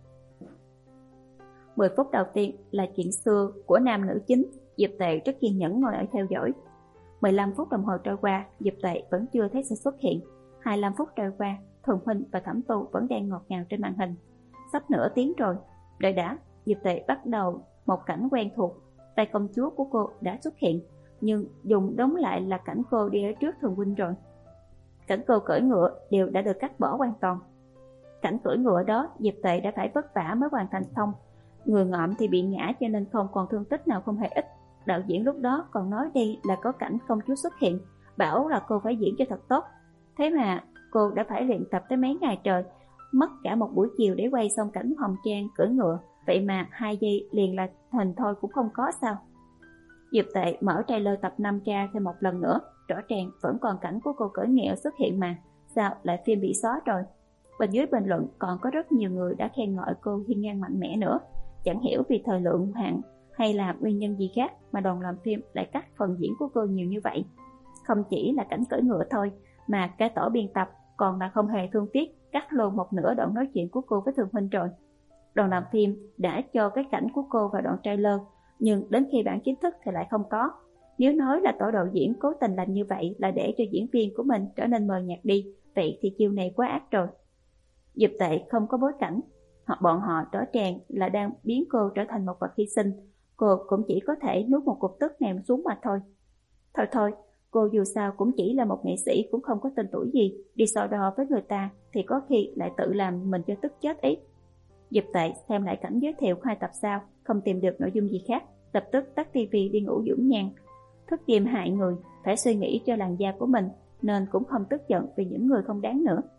mười phút đầu tiên là chuyện xưa của nam nữ chính. Diệp Tệ rất kiên nhẫn ngồi ở theo dõi. mười lăm phút đồng hồ trôi qua, Diệp Tệ vẫn chưa thấy sự xuất hiện. hai mươi lăm phút trôi qua, Thuần Huynh và Thẩm Tu vẫn đang ngọt ngào trên màn hình. Sắp nửa tiếng rồi. Đợi đã, Diệp Tệ bắt đầu một cảnh quen thuộc. Tay công chúa của cô đã xuất hiện, nhưng dùng đóng lại là cảnh cô đi ở trước Thuần Huynh rồi. Cảnh cô cưỡi ngựa đều đã được cắt bỏ hoàn toàn. Cảnh cưỡi ngựa đó Diệp Tệ đã phải vất vả mới hoàn thành xong. Người ngợm thì bị ngã cho nên không còn thương tích nào không hề ít. Đạo diễn lúc đó còn nói đi là có cảnh công chúa xuất hiện, bảo là cô phải diễn cho thật tốt. Thế mà cô đã phải luyện tập tới mấy ngày trời, mất cả một buổi chiều để quay xong cảnh Hồng Trang cưỡi ngựa, vậy mà hai giây liền là hình thôi cũng không có sao? Diệp Tệ mở trailer tập năm ra thêm một lần nữa, rõ ràng vẫn còn cảnh của cô cưỡi ngựa xuất hiện mà, sao lại phim bị xóa rồi? Bên dưới bình luận còn có rất nhiều người đã khen ngợi cô hiên ngang mạnh mẽ nữa. Chẳng hiểu vì thời lượng hạn hay là nguyên nhân gì khác mà đoàn làm phim lại cắt phần diễn của cô nhiều như vậy. Không chỉ là cảnh cưỡi ngựa thôi, mà cái tổ biên tập còn là không hề thương tiếc cắt luôn một nửa đoạn nói chuyện của cô với Thường Huynh rồi. Đoàn làm phim đã cho cái cảnh của cô vào đoạn trailer, nhưng đến khi bản chính thức thì lại không có. Nếu nói là tổ đạo diễn cố tình làm như vậy là để cho diễn viên của mình trở nên mờ nhạt đi, vậy thì chiêu này quá ác rồi. Diệp Tệ không có bối cảnh, họ bọn họ rõ ràng là đang biến cô trở thành một vật hy sinh. Cô cũng chỉ có thể nuốt một cục tức ném xuống mà thôi. Thôi thôi, cô dù sao cũng chỉ là một nghệ sĩ, cũng không có tên tuổi gì, đi so đo với người ta thì có khi lại tự làm mình cho tức chết ý. Diệp Tệ xem lại cảnh giới thiệu hai tập sau, không tìm được nội dung gì khác, lập tức tắt tivi đi ngủ dưỡng nhan. Thức đêm hại người, phải suy nghĩ cho làn da của mình, nên cũng không tức giận vì những người không đáng nữa.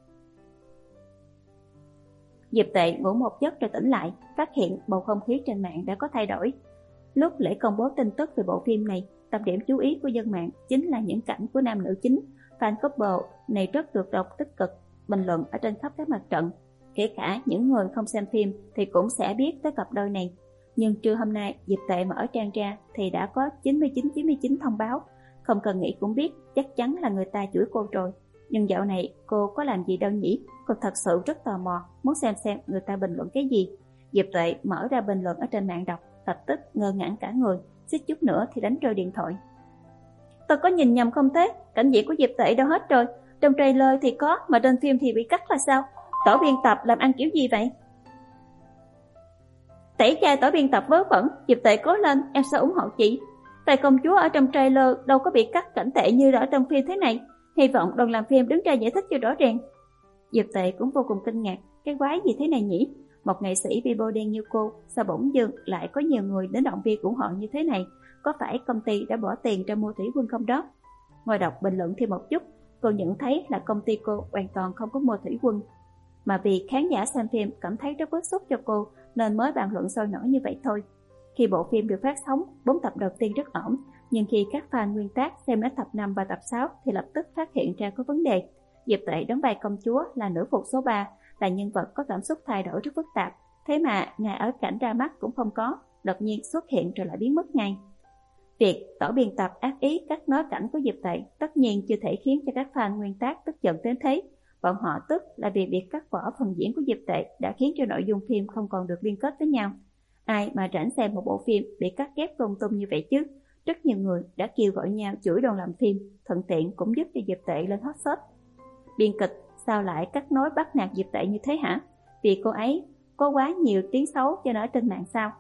Diệp Tệ ngủ một giấc rồi tỉnh lại, phát hiện bầu không khí trên mạng đã có thay đổi. Lúc lễ công bố tin tức về bộ phim này, tâm điểm chú ý của dân mạng chính là những cảnh của nam nữ chính. Fan couple này rất được đọc tích cực, bình luận ở trên khắp các mặt trận. Kể cả những người không xem phim thì cũng sẽ biết tới cặp đôi này. Nhưng trưa hôm nay, Diệp Tệ mở trang ra thì đã có chín mươi chín chín mươi chín thông báo. Không cần nghĩ cũng biết, chắc chắn là người ta chửi cô rồi. Nhưng dạo này cô có làm gì đâu nhỉ? Cô thật sự rất tò mò, muốn xem xem người ta bình luận cái gì. Diệp Tệ mở ra bình luận ở trên mạng đọc, lập tức ngơ ngẩn cả người, suýt chút nữa thì đánh rơi điện thoại. Tôi có nhìn nhầm không thế? Cảnh diễn của Diệp Tệ đâu hết rồi? Trong trailer thì có, mà trên phim thì bị cắt là sao? Tổ biên tập làm ăn kiểu gì vậy? Tẩy chay tổ biên tập vớ vẩn, Diệp Tệ cố lên, em sẽ ủng hộ chị. Tài công chúa ở trong trailer đâu có bị cắt cảnh tệ như ở trong phim thế này. Hy vọng đoàn làm phim đứng ra giải thích cho rõ ràng. Diệp Tệ cũng vô cùng kinh ngạc, cái quái gì thế này nhỉ? Một nghệ sĩ bị bôi đen như cô, sao bỗng dưng lại có nhiều người đến động viên ủng hộ như thế này? Có phải công ty đã bỏ tiền ra mua thủy quân không đó? Ngồi đọc bình luận thêm một chút, cô nhận thấy là công ty cô hoàn toàn không có mua thủy quân, mà vì khán giả xem phim cảm thấy rất bức xúc cho cô nên mới bàn luận sôi nổi như vậy thôi. Khi bộ phim được phát sóng, bốn tập đầu tiên rất ổn, nhưng khi các fan nguyên tác xem đến tập năm và tập sáu thì lập tức phát hiện ra có vấn đề. Diệp Tệ đóng vai công chúa là nữ phục số ba, là nhân vật có cảm xúc thay đổi rất phức tạp, thế mà ngay ở cảnh ra mắt cũng không có, đột nhiên xuất hiện rồi lại biến mất ngay. Việc tổ biên tập ác ý cắt nói cảnh của Diệp Tệ tất nhiên chưa thể khiến cho các fan nguyên tác tức giận đến thế. Bọn họ tức là vì việc cắt bỏ phần diễn của Diệp Tệ đã khiến cho nội dung phim không còn được liên kết với nhau. Ai mà rảnh xem một bộ phim bị cắt ghép lung tung như vậy chứ? Rất nhiều người đã kêu gọi nhau chửi đoàn làm phim, thuận tiện cũng giúp cho Diệp Tệ lên hot search. Biên kịch sao lại cắt nối bắt nạt Diệp Tệ như thế hả? Vì cô ấy có quá nhiều tiếng xấu cho nó trên mạng sao?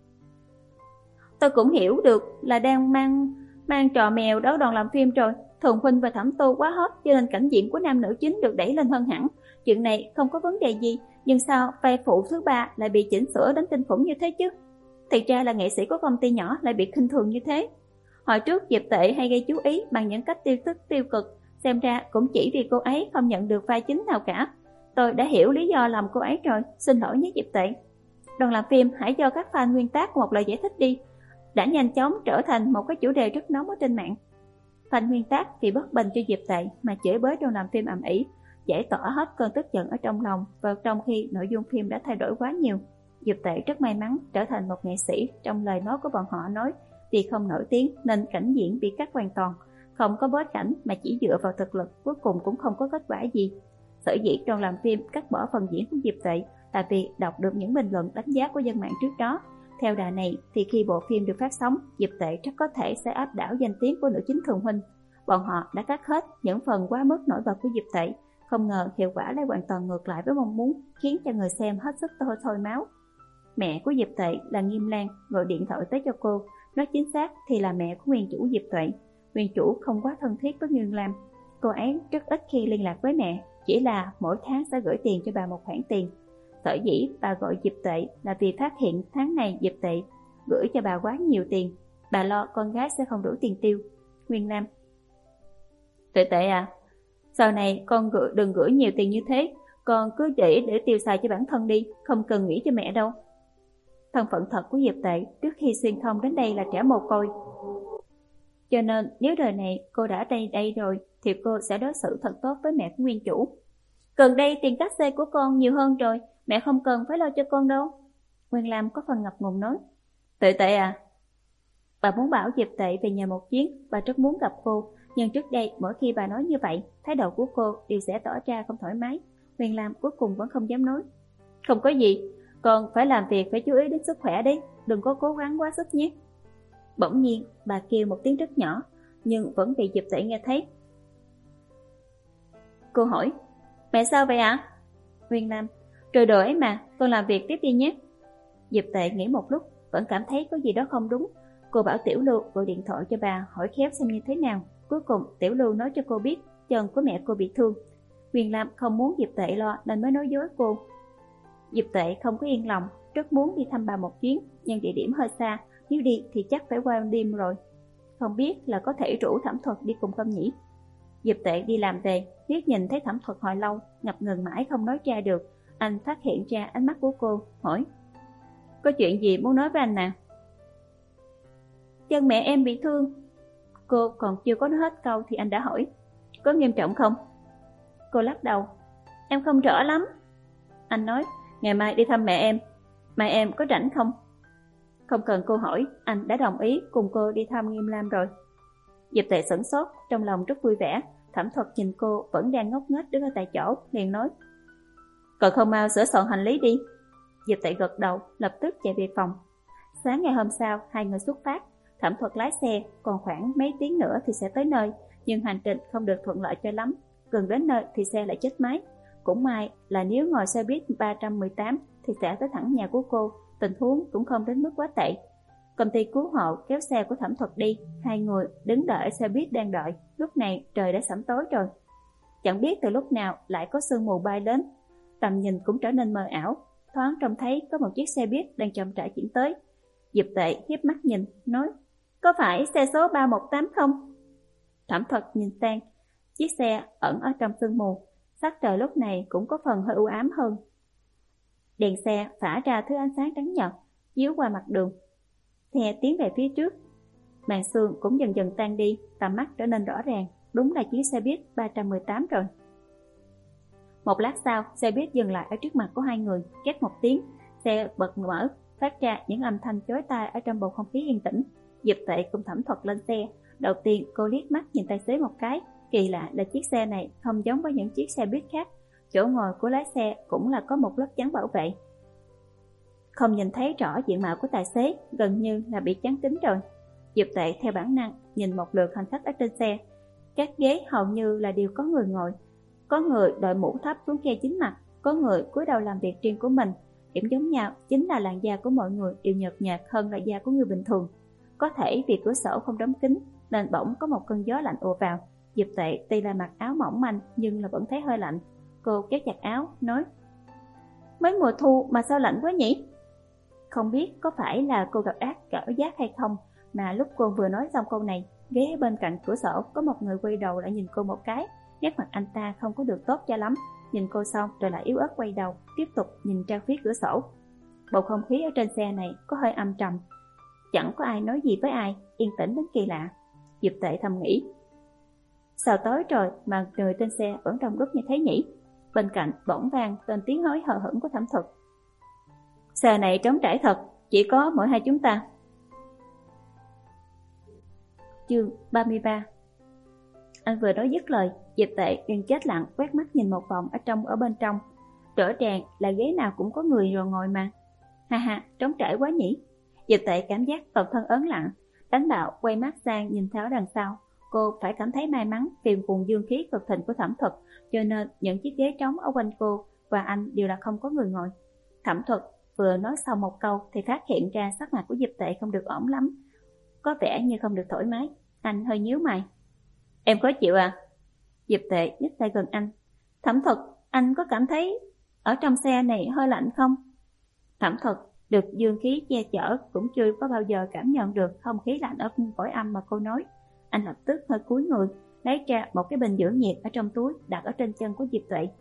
Tôi cũng hiểu được là đang mang mang trò mèo đấu đoàn làm phim rồi. Thường Huynh và Thẩm Tu quá hot cho nên cảnh diễn của nam nữ chính được đẩy lên hơn hẳn. Chuyện này không có vấn đề gì, nhưng sao vai phụ thứ ba lại bị chỉnh sửa đến kinh khủng như thế chứ? Thì ra là nghệ sĩ của công ty nhỏ lại bị khinh thường như thế. Hồi trước Diệp Tệ hay gây chú ý bằng những cách tiêu cực tiêu cực, xem ra cũng chỉ vì cô ấy không nhận được vai chính nào cả. Tôi đã hiểu lý do làm cô ấy rồi, xin lỗi nhé Diệp Tệ. Đoàn làm phim hãy cho các fan nguyên tác một lời giải thích đi. Đã nhanh chóng trở thành một cái chủ đề rất nóng ở trên mạng. Fan nguyên tác vì bất bình cho Diệp Tệ mà chửi bới đoàn làm phim ầm ĩ, giải tỏa hết cơn tức giận ở trong lòng, và trong khi nội dung phim đã thay đổi quá nhiều. Diệp Tệ rất may mắn trở thành một nghệ sĩ. Trong lời nói của bọn họ nói, vì không nổi tiếng nên cảnh diễn bị cắt hoàn toàn, không có bối cảnh mà chỉ dựa vào thực lực, cuối cùng cũng không có kết quả gì. Sở dĩ đoàn làm phim cắt bỏ phần diễn của Diệp Tệ là vì đọc được những bình luận đánh giá của dân mạng trước đó. Theo đà này thì khi bộ phim được phát sóng, Diệp Tệ rất có thể sẽ áp đảo danh tiếng của nữ chính Thường Huynh. Bọn họ đã cắt hết những phần quá mức nổi bật của Diệp Tệ, không ngờ hiệu quả lại hoàn toàn ngược lại với mong muốn, khiến cho người xem hết sức thôi thôi máu. Mẹ của Diệp Tệ là Nghiêm Lan gọi điện thoại tới cho cô, nói chính xác thì là mẹ của nguyên chủ Diệp Tệ. Nguyên chủ không quá thân thiết với Nghiêm Lan, cô ấy rất ít khi liên lạc với mẹ, chỉ là mỗi tháng sẽ gửi tiền cho bà một khoản tiền. Sở dĩ bà gọi Diệp Tệ là vì phát hiện tháng này Diệp Tệ gửi cho bà quá nhiều tiền, bà lo con gái sẽ không đủ tiền tiêu. Nguyên Nam: Tệ Tệ à, sau này con gửi, đừng gửi nhiều tiền như thế, Con cứ để để tiêu xài cho bản thân đi, không cần nghĩ cho mẹ đâu. Thân phận thật của Diệp Tệ trước khi xuyên không đến đây là trẻ mồ côi. Cho nên nếu đời này cô đã đây đây rồi thì cô sẽ đối xử thật tốt với mẹ của nguyên chủ. Gần đây tiền cát xê của con nhiều hơn rồi, mẹ không cần phải lo cho con đâu. Nguyên Lam có phần ngập ngừng nói. Tệ Tệ à? Bà muốn bảo Diệp Tệ về nhà một chuyến, bà rất muốn gặp cô. Nhưng trước đây mỗi khi bà nói như vậy, thái độ của cô đều sẽ tỏ ra không thoải mái. Nguyên Lam cuối cùng vẫn không dám nói. Không có gì, con phải làm việc phải chú ý đến sức khỏe đi, đừng có cố gắng quá sức nhé. Bỗng nhiên bà kêu một tiếng rất nhỏ, nhưng vẫn bị Diệp Tệ nghe thấy. Cô hỏi, mẹ sao vậy ạ? À? Nguyên Lam, rồi đồ ấy mà, con làm việc tiếp đi nhé. Diệp Tệ nghĩ một lúc, vẫn cảm thấy có gì đó không đúng. Cô bảo Tiểu Lưu gọi điện thoại cho bà hỏi khéo xem như thế nào. Cuối cùng Tiểu Lưu nói cho cô biết chân của mẹ cô bị thương. Nguyên Lam không muốn Diệp Tệ lo nên mới nói dối cô. Diệp Tệ không có yên lòng, rất muốn đi thăm bà một chuyến, nhưng địa điểm hơi xa, nếu đi thì chắc phải qua đêm rồi. Không biết là có thể rủ Thẩm Thuật đi cùng không nhỉ? Diệp Tệ đi làm về, liếc nhìn thấy Thẩm Thuật hồi lâu, ngập ngừng mãi không nói ra được. Anh phát hiện ra ánh mắt của cô, hỏi: Có chuyện gì muốn nói với anh nè? Chân mẹ em bị thương. Cô còn chưa có nói hết câu thì anh đã hỏi: Có nghiêm trọng không? Cô lắc đầu: Em không rõ lắm. Anh nói: Ngày mai đi thăm mẹ em. Mai em có rảnh không? Không cần cô hỏi, anh đã đồng ý cùng cô đi thăm Nghiêm Lam rồi. Diệp Tệ sửng sốt, trong lòng rất vui vẻ. Thẩm Thuật nhìn cô vẫn đang ngốc nghếch đứng ở tại chỗ, liền nói: Còn không mau sửa soạn hành lý đi. Diệp Tệ gật đầu, lập tức chạy về phòng. Sáng ngày hôm sau, hai người xuất phát. Thẩm Thuật lái xe, còn khoảng mấy tiếng nữa thì sẽ tới nơi, nhưng hành trình không được thuận lợi cho lắm. Gần đến nơi thì xe lại chết máy. Cũng may là nếu ngồi xe buýt ba trăm mười tám thì sẽ tới thẳng nhà của cô, tình huống cũng không đến mức quá tệ. Công ty cứu hộ kéo xe của Thẩm Thuật đi, hai người đứng đợi xe buýt đang đợi. Lúc này trời đã sẫm tối rồi. Chẳng biết từ lúc nào lại có sương mù bay đến, tầm nhìn cũng trở nên mờ ảo. Thoáng trông thấy có một chiếc xe buýt đang chậm rãi chuyển tới. Diệp Tệ hiếp mắt nhìn, nói: Có phải xe số ba một tám không? Thẩm Thuật nhìn sang, chiếc xe ẩn ở trong sương mù. Sắc trời lúc này cũng có phần hơi u ám hơn. Đèn xe phả ra thứ ánh sáng trắng nhợt chiếu qua mặt đường. Xe tiến về phía trước, màn sương cũng dần dần tan đi, tầm mắt trở nên rõ ràng. Đúng là chiếc xe buýt ba trăm mười tám rồi. Một lát sau, xe buýt dừng lại ở trước mặt của hai người. Két một tiếng, xe bật mở, phát ra những âm thanh chói tai ở trong bầu không khí yên tĩnh. Diệp Tệ cùng Thẩm Thuật lên xe. Đầu tiên cô liếc mắt nhìn tài xế một cái. Kỳ lạ là chiếc xe này không giống với những chiếc xe buýt khác. Chỗ ngồi của lái xe cũng là có một lớp chắn bảo vệ. Không nhìn thấy rõ diện mạo của tài xế, gần như là bị chắn kín rồi. Diệp Tệ theo bản năng nhìn một lượt hành khách ở trên xe. Các ghế hầu như là đều có người ngồi. Có người đội mũ thấp xuống khe chính mặt, có người cúi đầu làm việc riêng của mình. Điểm giống nhau chính là làn da của mọi người đều nhợt nhạt hơn là da của người bình thường. Có thể vì cửa sổ không đóng kín nên bỗng có một cơn gió lạnh ùa vào. Diệp Tệ tuy là mặc áo mỏng manh nhưng là vẫn thấy hơi lạnh. Cô kéo chặt áo, nói: Mới mùa thu mà sao lạnh quá nhỉ? Không biết có phải là cô gặp ác cảm giác hay không, mà lúc cô vừa nói xong câu này, ghế bên cạnh cửa sổ có một người quay đầu lại nhìn cô một cái. Nét mặt anh ta không có được tốt cho lắm. Nhìn cô xong rồi lại yếu ớt quay đầu, tiếp tục nhìn ra phía cửa sổ. Bầu không khí ở trên xe này có hơi âm trầm. Chẳng có ai nói gì với ai, yên tĩnh đến kỳ lạ. Diệp Tệ thầm nghĩ: Sao tối rồi mà người trên xe vẫn đông đúc như thế nhỉ? Bên cạnh bỗng vang tên tiếng nói hờ hững của Thẩm Thuật: Xe này trống trải thật, chỉ có mỗi hai chúng ta. Chương ba mươi ba. Anh vừa nói dứt lời, Diệp Tệ liền chết lặng quét mắt nhìn một vòng ở trong ở bên trong. Rõ ràng là ghế nào cũng có người rồi ngồi mà. Ha ha, trống trải quá nhỉ. Diệp Tệ cảm giác toàn thân ớn lặng, đánh bạo quay mắt sang nhìn theo đằng sau. Cô phải cảm thấy may mắn vì vùng dương khí cực thịnh của Thẩm Thuật, cho nên những chiếc ghế trống ở quanh cô và anh đều là không có người ngồi. Thẩm Thuật vừa nói xong một câu thì phát hiện ra sắc mặt của Diệp Tệ không được ổn lắm, có vẻ như không được thoải mái. Anh hơi nhíu mày: Em khó chịu à? Diệp Tệ nhích tay gần anh: Thẩm Thuật, anh có cảm thấy ở trong xe này hơi lạnh không? Thẩm Thuật được dương khí che chở cũng chưa có bao giờ cảm nhận được không khí lạnh ở cõi âm mà cô nói. Anh lập tức hơi cúi người lấy ra một cái bình giữ nhiệt ở trong túi đặt ở trên chân của Diệp Tệ.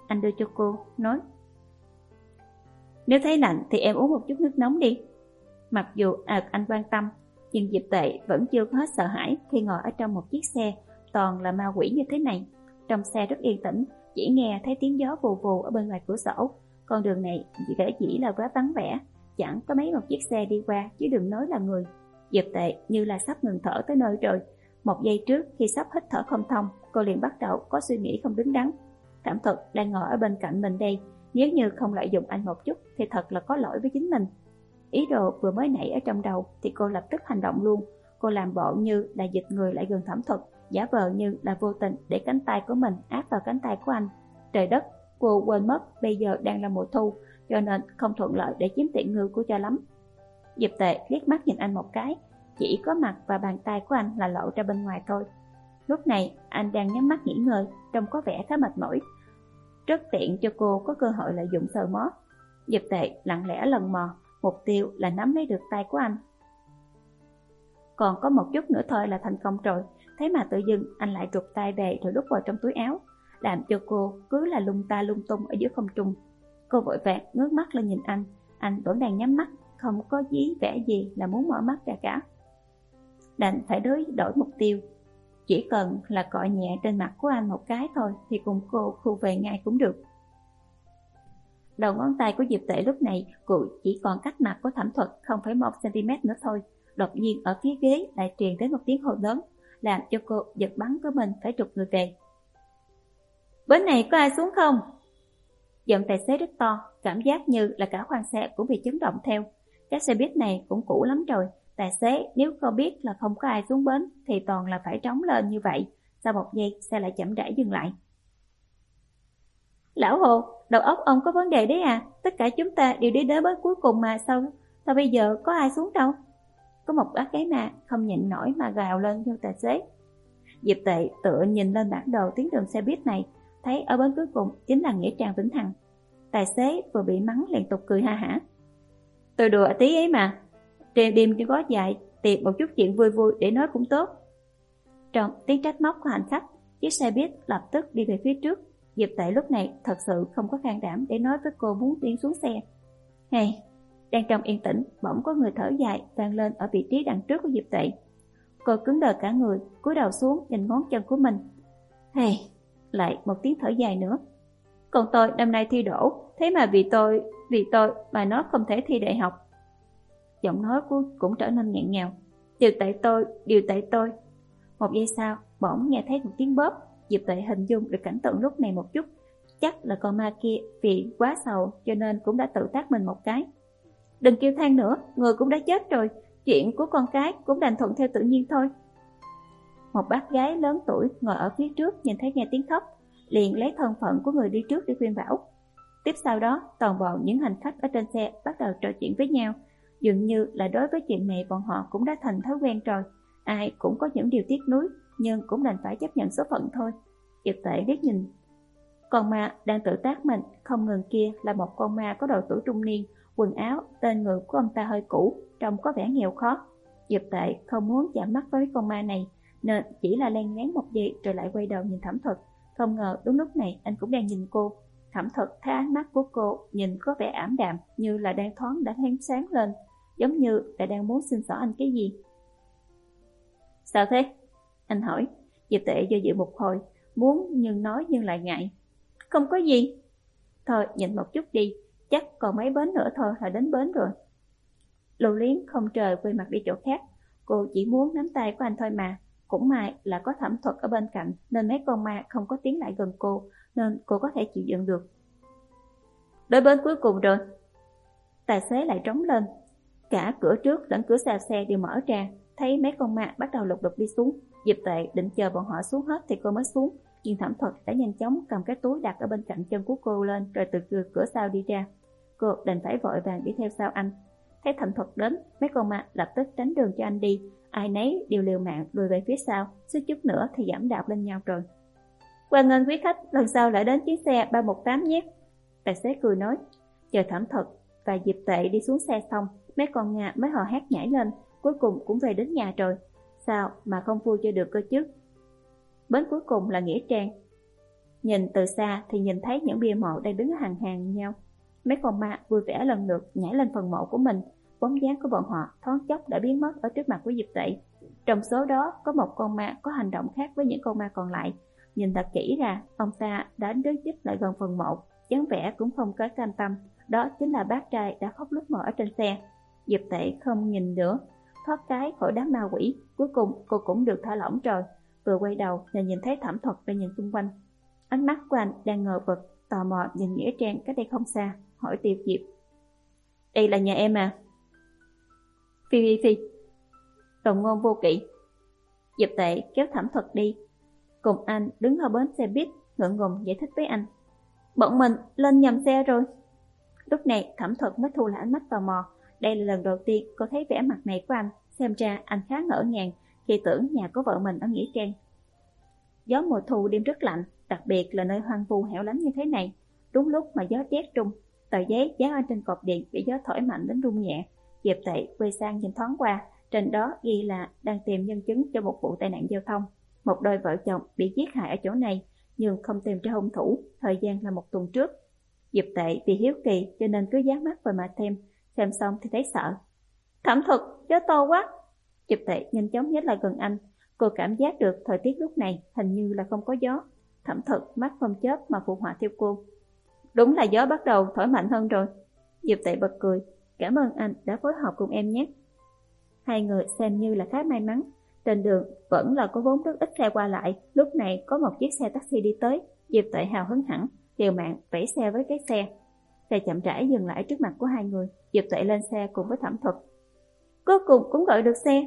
anh đưa cho cô, nói: Nếu thấy lạnh thì em uống một chút nước nóng đi. Mặc dù à, anh quan tâm, nhưng Diệp Tệ vẫn chưa hết sợ hãi khi ngồi ở trong một chiếc xe toàn là ma quỷ như thế này. Trong xe rất yên tĩnh, chỉ nghe thấy tiếng gió vù vù ở bên ngoài cửa sổ. Con đường này chỉ kể chỉ là quá vắng vẻ, chẳng có mấy một chiếc xe đi qua, chứ đừng nói là người. Diệp Tệ như là sắp ngừng thở tới nơi rồi. Một giây trước khi sắp hít thở không thông, cô liền bắt đầu có suy nghĩ không đứng đắn. Thẩm Thuật đang ngồi ở bên cạnh mình đây, nếu như không lợi dụng anh một chút thì thật là có lỗi với chính mình. Ý đồ vừa mới nảy ở trong đầu thì cô lập tức hành động luôn. Cô làm bộ như là dịch người lại gần Thẩm Thuật, giả vờ như là vô tình để cánh tay của mình áp vào cánh tay của anh. Trời đất, cô quên mất bây giờ đang là mùa thu, cho nên không thuận lợi để chiếm tiện nghi của cho lắm. Diệp Tệ liếc mắt nhìn anh một cái, chỉ có mặt và bàn tay của anh là lộ ra bên ngoài thôi. Lúc này anh đang nhắm mắt nghỉ ngơi, trông có vẻ khá mệt mỏi, rất tiện cho cô có cơ hội lợi dụng sờ mó. Diệp Tệ lặng lẽ lần mò, mục tiêu là nắm lấy được tay của anh. Còn có một chút nữa thôi là thành công rồi, thế mà tự dưng anh lại trục tay về rồi đút vào trong túi áo, làm cho cô cứ là lung ta lung tung ở giữa không trung. Cô vội vàng ngước mắt lên nhìn anh, anh vẫn đang nhắm mắt, không có dí vẻ gì là muốn mở mắt ra cả. Đành phải đối đổi mục tiêu, chỉ cần là cọ nhẹ trên mặt của anh một cái thôi thì cùng cô khu về ngay cũng được. Đầu ngón tay của Diệp Tệ lúc này cụ chỉ còn cách mặt của Thẩm Thuật không phẩy một xăng-ti-mét nữa thôi. Đột nhiên ở phía ghế lại truyền đến một tiếng hô lớn, làm cho cô giật bắn của mình phải trục người về. Bên này có ai xuống không? Giọng tài xế rất to, cảm giác như là cả khoang xe cũng bị chấn động theo. Cái xe buýt này cũng cũ lắm rồi, tài xế nếu không biết là không có ai xuống bến thì toàn là phải trống lên như vậy. Sau một giây xe lại chậm rãi dừng lại. Lão Hồ, đầu óc ông có vấn đề đấy à? Tất cả chúng ta đều đi đến bến cuối cùng mà sao sao bây giờ có ai xuống đâu? Có một bác gái mà không nhịn nổi mà gào lên cho tài xế. Diệp Tệ tựa nhìn lên bản đồ tuyến đường xe buýt này, thấy ở bến cuối cùng chính là nghĩa trang Vĩnh Hằng. Tài xế vừa bị mắng liên tục cười ha hả. Tôi đùa tí ấy mà, trên đêm cho có dạy, tìm một chút chuyện vui vui để nói cũng tốt. Trong tiếng trách móc của hành khách, chiếc xe buýt lập tức đi về phía trước. Diệp Tệ lúc này thật sự không có can đảm để nói với cô muốn tiến xuống xe. Hey, đang trong yên tĩnh, bỗng có người thở dài vang lên ở vị trí đằng trước của Diệp Tệ. Cô cứng đờ cả người, cúi đầu xuống nhìn ngón chân của mình. Hey, lại một tiếng thở dài nữa. Còn tôi năm nay thi đỗ, thế mà vì tôi, vì tôi mà nó không thể thi đại học. Giọng nói của cũng trở nên nghẹn ngào. Điều tại tôi, điều tại tôi. Một giây sau, bỗng nghe thấy một tiếng bóp. Diệp Tệ hình dung được cảnh tượng lúc này một chút. Chắc là con ma kia vì quá sầu cho nên cũng đã tự tác mình một cái. Đừng kêu than nữa, người cũng đã chết rồi. Chuyện của con cái cũng đành thuận theo tự nhiên thôi. Một bác gái lớn tuổi ngồi ở phía trước nhìn thấy nghe tiếng khóc, liền lấy thân phận của người đi trước để khuyên bảo. Tiếp sau đó, toàn bộ những hành khách ở trên xe bắt đầu trò chuyện với nhau. Dường như là đối với chuyện này bọn họ cũng đã thành thói quen rồi. Ai cũng có những điều tiếc nuối, nhưng cũng đành phải chấp nhận số phận thôi. Diệp Tệ liếc nhìn con ma đang tự tác mình không ngừng kia là một con ma có độ tuổi trung niên, quần áo, tên người của ông ta hơi cũ, trông có vẻ nghèo khó. Diệp Tệ không muốn chạm mắt với con ma này, nên chỉ là len lén một giây rồi lại quay đầu nhìn Thẩm Thuật. Không ngờ đúng lúc này anh cũng đang nhìn cô. Thẩm Thuật thấy ánh mắt của cô nhìn có vẻ ảm đạm, như là đang thoáng đã hén sáng lên, giống như là đang muốn xin xỏ anh cái gì. Sao thế? Anh hỏi. Diệp Tệ do dự một hồi, muốn nhưng nói nhưng lại ngại. Không có gì. Thôi nhịn một chút đi, chắc còn mấy bến nữa thôi là đến bến rồi. Lưu Luyến không trời quay mặt đi chỗ khác. Cô chỉ muốn nắm tay của anh thôi mà. Cũng may là có Thẩm Thuật ở bên cạnh, nên mấy con ma không có tiến lại gần cô, nên cô có thể chịu đựng được. Đến bến cuối cùng rồi. Tài xế lại trống lên. Cả cửa trước lẫn cửa sau xe đều mở ra. Thấy mấy con ma bắt đầu lục đục đi xuống. Diệp Tệ định chờ bọn họ xuống hết thì cô mới xuống, nhưng Thẩm Thuật đã nhanh chóng cầm cái túi đặt ở bên cạnh chân của cô lên, rồi từ cửa, cửa sau đi ra. Cô đành phải vội vàng đi theo sau anh. Thấy Thẩm Thuật đến, mấy con ma lập tức tránh đường cho anh đi. Ai nấy đều liều mạng lùi về phía sau, suýt chút nữa thì giảm đạp lên nhau rồi. Hoan nghênh quý khách lần sau lại đến chuyến xe ba một tám nhé. Tài xế cười nói. Chờ Thẩm Thuật và Diệp Tệ đi xuống xe xong, mấy con ngà mới hò hét nhảy lên, cuối cùng cũng về đến nhà rồi. Sao mà không vui cho được cơ chứ? Bến cuối cùng là nghĩa trang. Nhìn từ xa thì nhìn thấy những bia mộ đang đứng hàng hàng nhau. Mấy con ma vui vẻ lần lượt nhảy lên phần mộ của mình. Bóng dáng của bọn họ thoáng chốc đã biến mất ở trước mặt của Diệp Tệ. Trong số đó có một con ma có hành động khác với những con ma còn lại. Nhìn thật kỹ ra, ông ta đã đứng chích lại gần phần mộ, dáng vẻ cũng không có cam tâm. Đó chính là bác trai đã khóc lúc mờ ở trên xe. Diệp Tệ không nhìn nữa, thoát cái khỏi đám ma quỷ. Cuối cùng cô cũng được thả lỏng rồi. Vừa quay đầu là nhìn thấy Thẩm Thuật đang nhìn xung quanh. Ánh mắt của anh đang ngờ vực, tò mò nhìn Nghĩa Trang cách đây không xa, hỏi Tiêu Diệp: "Đây là nhà em à?" Phi Phi Phi, đồng ngôn vô kỵ. Diệp Tệ kéo Thẩm Thuật đi, cùng anh đứng ở bến xe buýt, ngượng ngùng giải thích với anh: "Bọn mình lên nhầm xe rồi." Lúc này Thẩm Thuật mới thu lại ánh mắt tò mò. Đây là lần đầu tiên cô thấy vẻ mặt này của anh, xem ra anh khá ngỡ ngàng khi tưởng nhà có vợ mình ở Nghĩa Trang. Gió mùa thu đêm rất lạnh, đặc biệt là nơi hoang vu hẻo lánh như thế này. Đúng lúc mà gió rét trung, tờ giấy dán ở trên cột điện bị gió thổi mạnh đến rung nhẹ. Diệp Tệ quay sang nhìn thoáng qua, trên đó ghi là đang tìm nhân chứng cho một vụ tai nạn giao thông. Một đôi vợ chồng bị giết hại ở chỗ này, nhưng không tìm ra hung thủ, thời gian là một tuần trước. Diệp Tệ vì hiếu kỳ cho nên cứ dán mắt vào mà thêm, xem xong thì thấy sợ. "Thẩm Thuật, gió to quá." Diệp Tệ nhanh chóng nhích lại gần anh. Cô cảm giác được thời tiết lúc này hình như là không có gió. Thẩm Thuật mắt không chớp mà phụ họa theo cô: "Đúng là gió bắt đầu thổi mạnh hơn rồi." Diệp Tệ bật cười: "Cảm ơn anh đã phối hợp cùng em nhé." Hai người xem như là khá may mắn. Trên đường vẫn là có vốn rất ít xe qua lại. Lúc này có một chiếc xe taxi đi tới. Diệp Tệ hào hứng hẳn, liều mạng vẫy xe với cái xe. Xe chậm rãi dừng lại trước mặt của hai người. Diệp Tệ lên xe cùng với Thẩm Thuật. Cuối cùng cũng gọi được xe.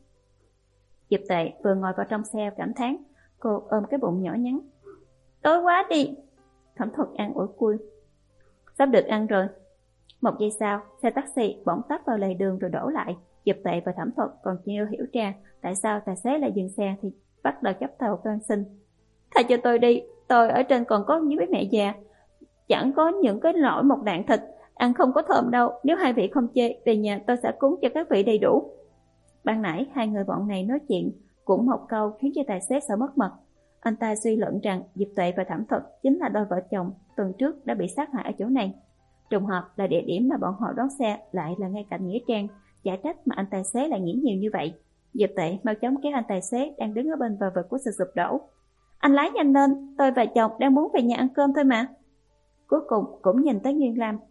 Diệp Tệ vừa ngồi vào trong xe cảm thán. Cô ôm cái bụng nhỏ nhắn: "Đói quá đi." Thẩm Thuật an ủi cui: "Sắp được ăn rồi." Một giây sau, xe taxi bỗng tấp vào lề đường rồi đổ lại. Diệp Tệ và Thẩm Thuật còn chưa hiểu ra tại sao tài xế lại dừng xe thì bắt đầu chấp tàu van xin: "Tha cho tôi đi, tôi ở trên còn có với mẹ già, chẳng có những cái nổi một đạn thịt, ăn không có thơm đâu, nếu hai vị không chê, về nhà tôi sẽ cúng cho các vị đầy đủ." Ban nãy hai người bọn này nói chuyện cũng một câu khiến cho tài xế sợ mất mật. Anh ta suy luận rằng Diệp Tuệ và Thẩm Thuật chính là đôi vợ chồng tuần trước đã bị sát hại ở chỗ này. Trùng hợp là địa điểm mà bọn họ đón xe lại là ngay cạnh Nghĩa Trang, chả trách mà anh tài xế lại nghĩ nhiều như vậy. Diệp Tuệ mau chóng kéo anh tài xế đang đứng ở bên bờ vực của sự sụp đổ: "Anh lái nhanh lên, tôi và chồng đang muốn về nhà ăn cơm thôi mà." Cuối cùng cũng nhìn tới Nguyên Lam.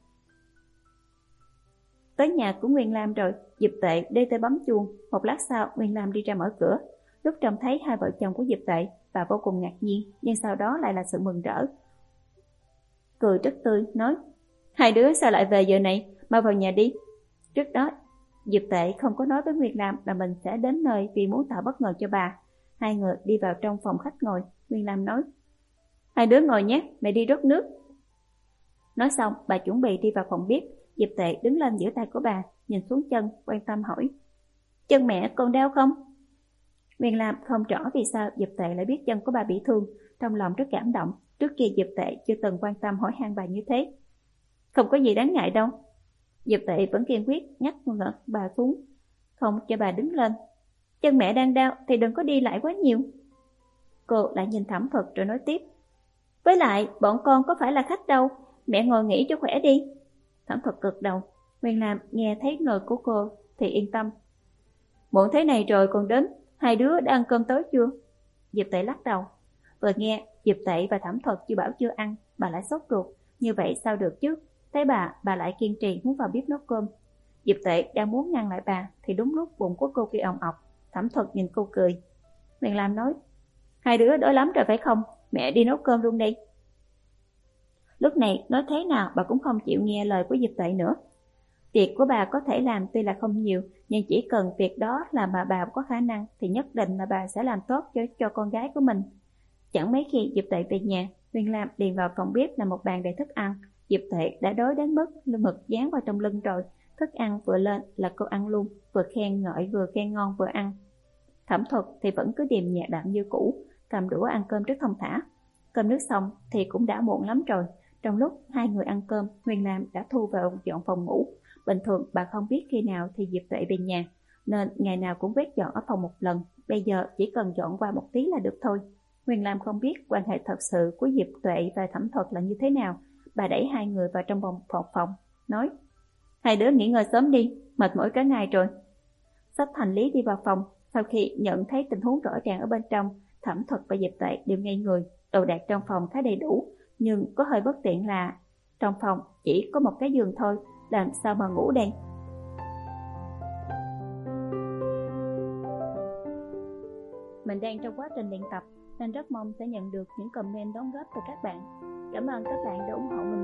Tới nhà của Nguyên Lam rồi, Diệp Tệ đi tới bấm chuông. Một lát sau, Nguyên Lam đi ra mở cửa. Lúc trông thấy hai vợ chồng của Diệp Tệ, bà vô cùng ngạc nhiên, nhưng sau đó lại là sự mừng rỡ. Cười rất tươi, nói: "Hai đứa sao lại về giờ này, mau vào nhà đi." Trước đó, Diệp Tệ không có nói với Nguyên Lam là mình sẽ đến nơi vì muốn tạo bất ngờ cho bà. Hai người đi vào trong phòng khách ngồi. Nguyên Lam nói: "Hai đứa ngồi nhé, mẹ đi rót nước." Nói xong, bà chuẩn bị đi vào phòng bếp. Diệp Tệ đứng lên giữa tay của bà, nhìn xuống chân, quan tâm hỏi: "Chân mẹ còn đau không?" Nguyên Lam không rõ vì sao Diệp Tệ lại biết chân của bà bị thương, trong lòng rất cảm động. Trước kia Diệp Tệ chưa từng quan tâm hỏi han bà như thế. "Không có gì đáng ngại đâu." Diệp Tệ vẫn kiên quyết nhắc ngợt bà xuống, không cho bà đứng lên. "Chân mẹ đang đau thì đừng có đi lại quá nhiều." Cô lại nhìn Thẩm Thuật rồi nói tiếp: "Với lại bọn con có phải là khách đâu, mẹ ngồi nghỉ cho khỏe đi." Thẩm Thuật gật đầu. Nguyên Lam nghe thấy lời của cô thì yên tâm. "Muộn thế này rồi còn đến, hai đứa đã ăn cơm tối chưa?" Diệp Tệ lắc đầu. Vừa nghe Diệp Tệ và Thẩm Thuật chưa bảo chưa ăn, bà lại sốt ruột. Như vậy sao được chứ? Thấy bà, bà lại kiên trì muốn vào bếp nấu cơm. Diệp Tệ đang muốn ngăn lại bà thì đúng lúc bụng của cô kêu ồng ọc. Thẩm Thuật nhìn cô cười. Nguyên Lam nói: "Hai đứa đói lắm rồi phải không? Mẹ đi nấu cơm luôn đây." Lúc này nói thế nào bà cũng không chịu nghe lời của Diệp Tệ nữa. Việc của bà có thể làm tuy là không nhiều, nhưng chỉ cần việc đó là mà bà có khả năng thì nhất định là bà sẽ làm tốt cho, cho con gái của mình. Chẳng mấy khi Diệp Tệ về nhà, Nguyên Lam liền vào phòng bếp là một bàn đầy thức ăn. Diệp Tệ đã đói đến mức mực dán vào trong lưng rồi. Thức ăn vừa lên là cô ăn luôn, vừa khen ngợi vừa khen ngon vừa ăn. Thẩm Thuật thì vẫn cứ điềm nhẹ đạm như cũ, cầm đũa ăn cơm rất thông thả. Cơm nước xong thì cũng đã muộn lắm rồi. Trong lúc hai người ăn cơm, Nguyên Lam đã thu vào dọn phòng ngủ. Bình thường bà không biết khi nào thì Diệp Tuệ về nhà, nên ngày nào cũng quét dọn ở phòng một lần. Bây giờ chỉ cần dọn qua một tí là được thôi. Huyền Lam không biết quan hệ thật sự của Diệp Tuệ và Thẩm Thuật là như thế nào. Bà đẩy hai người vào trong phòng phòng, phòng nói: hai đứa nghỉ ngơi sớm đi, mệt mỏi cả ngày rồi. Sách hành lý đi vào phòng. Sau khi nhận thấy tình huống rõ ràng ở bên trong, Thẩm Thuật và Diệp Tuệ đều ngây người. Đồ đạc trong phòng khá đầy đủ, nhưng có hơi bất tiện là trong phòng chỉ có một cái giường thôi, làm sao mà ngủ đây. Mình đang trong quá trình luyện tập nên rất mong sẽ nhận được những comment đóng góp từ các bạn. Cảm ơn các bạn đã ủng hộ mình.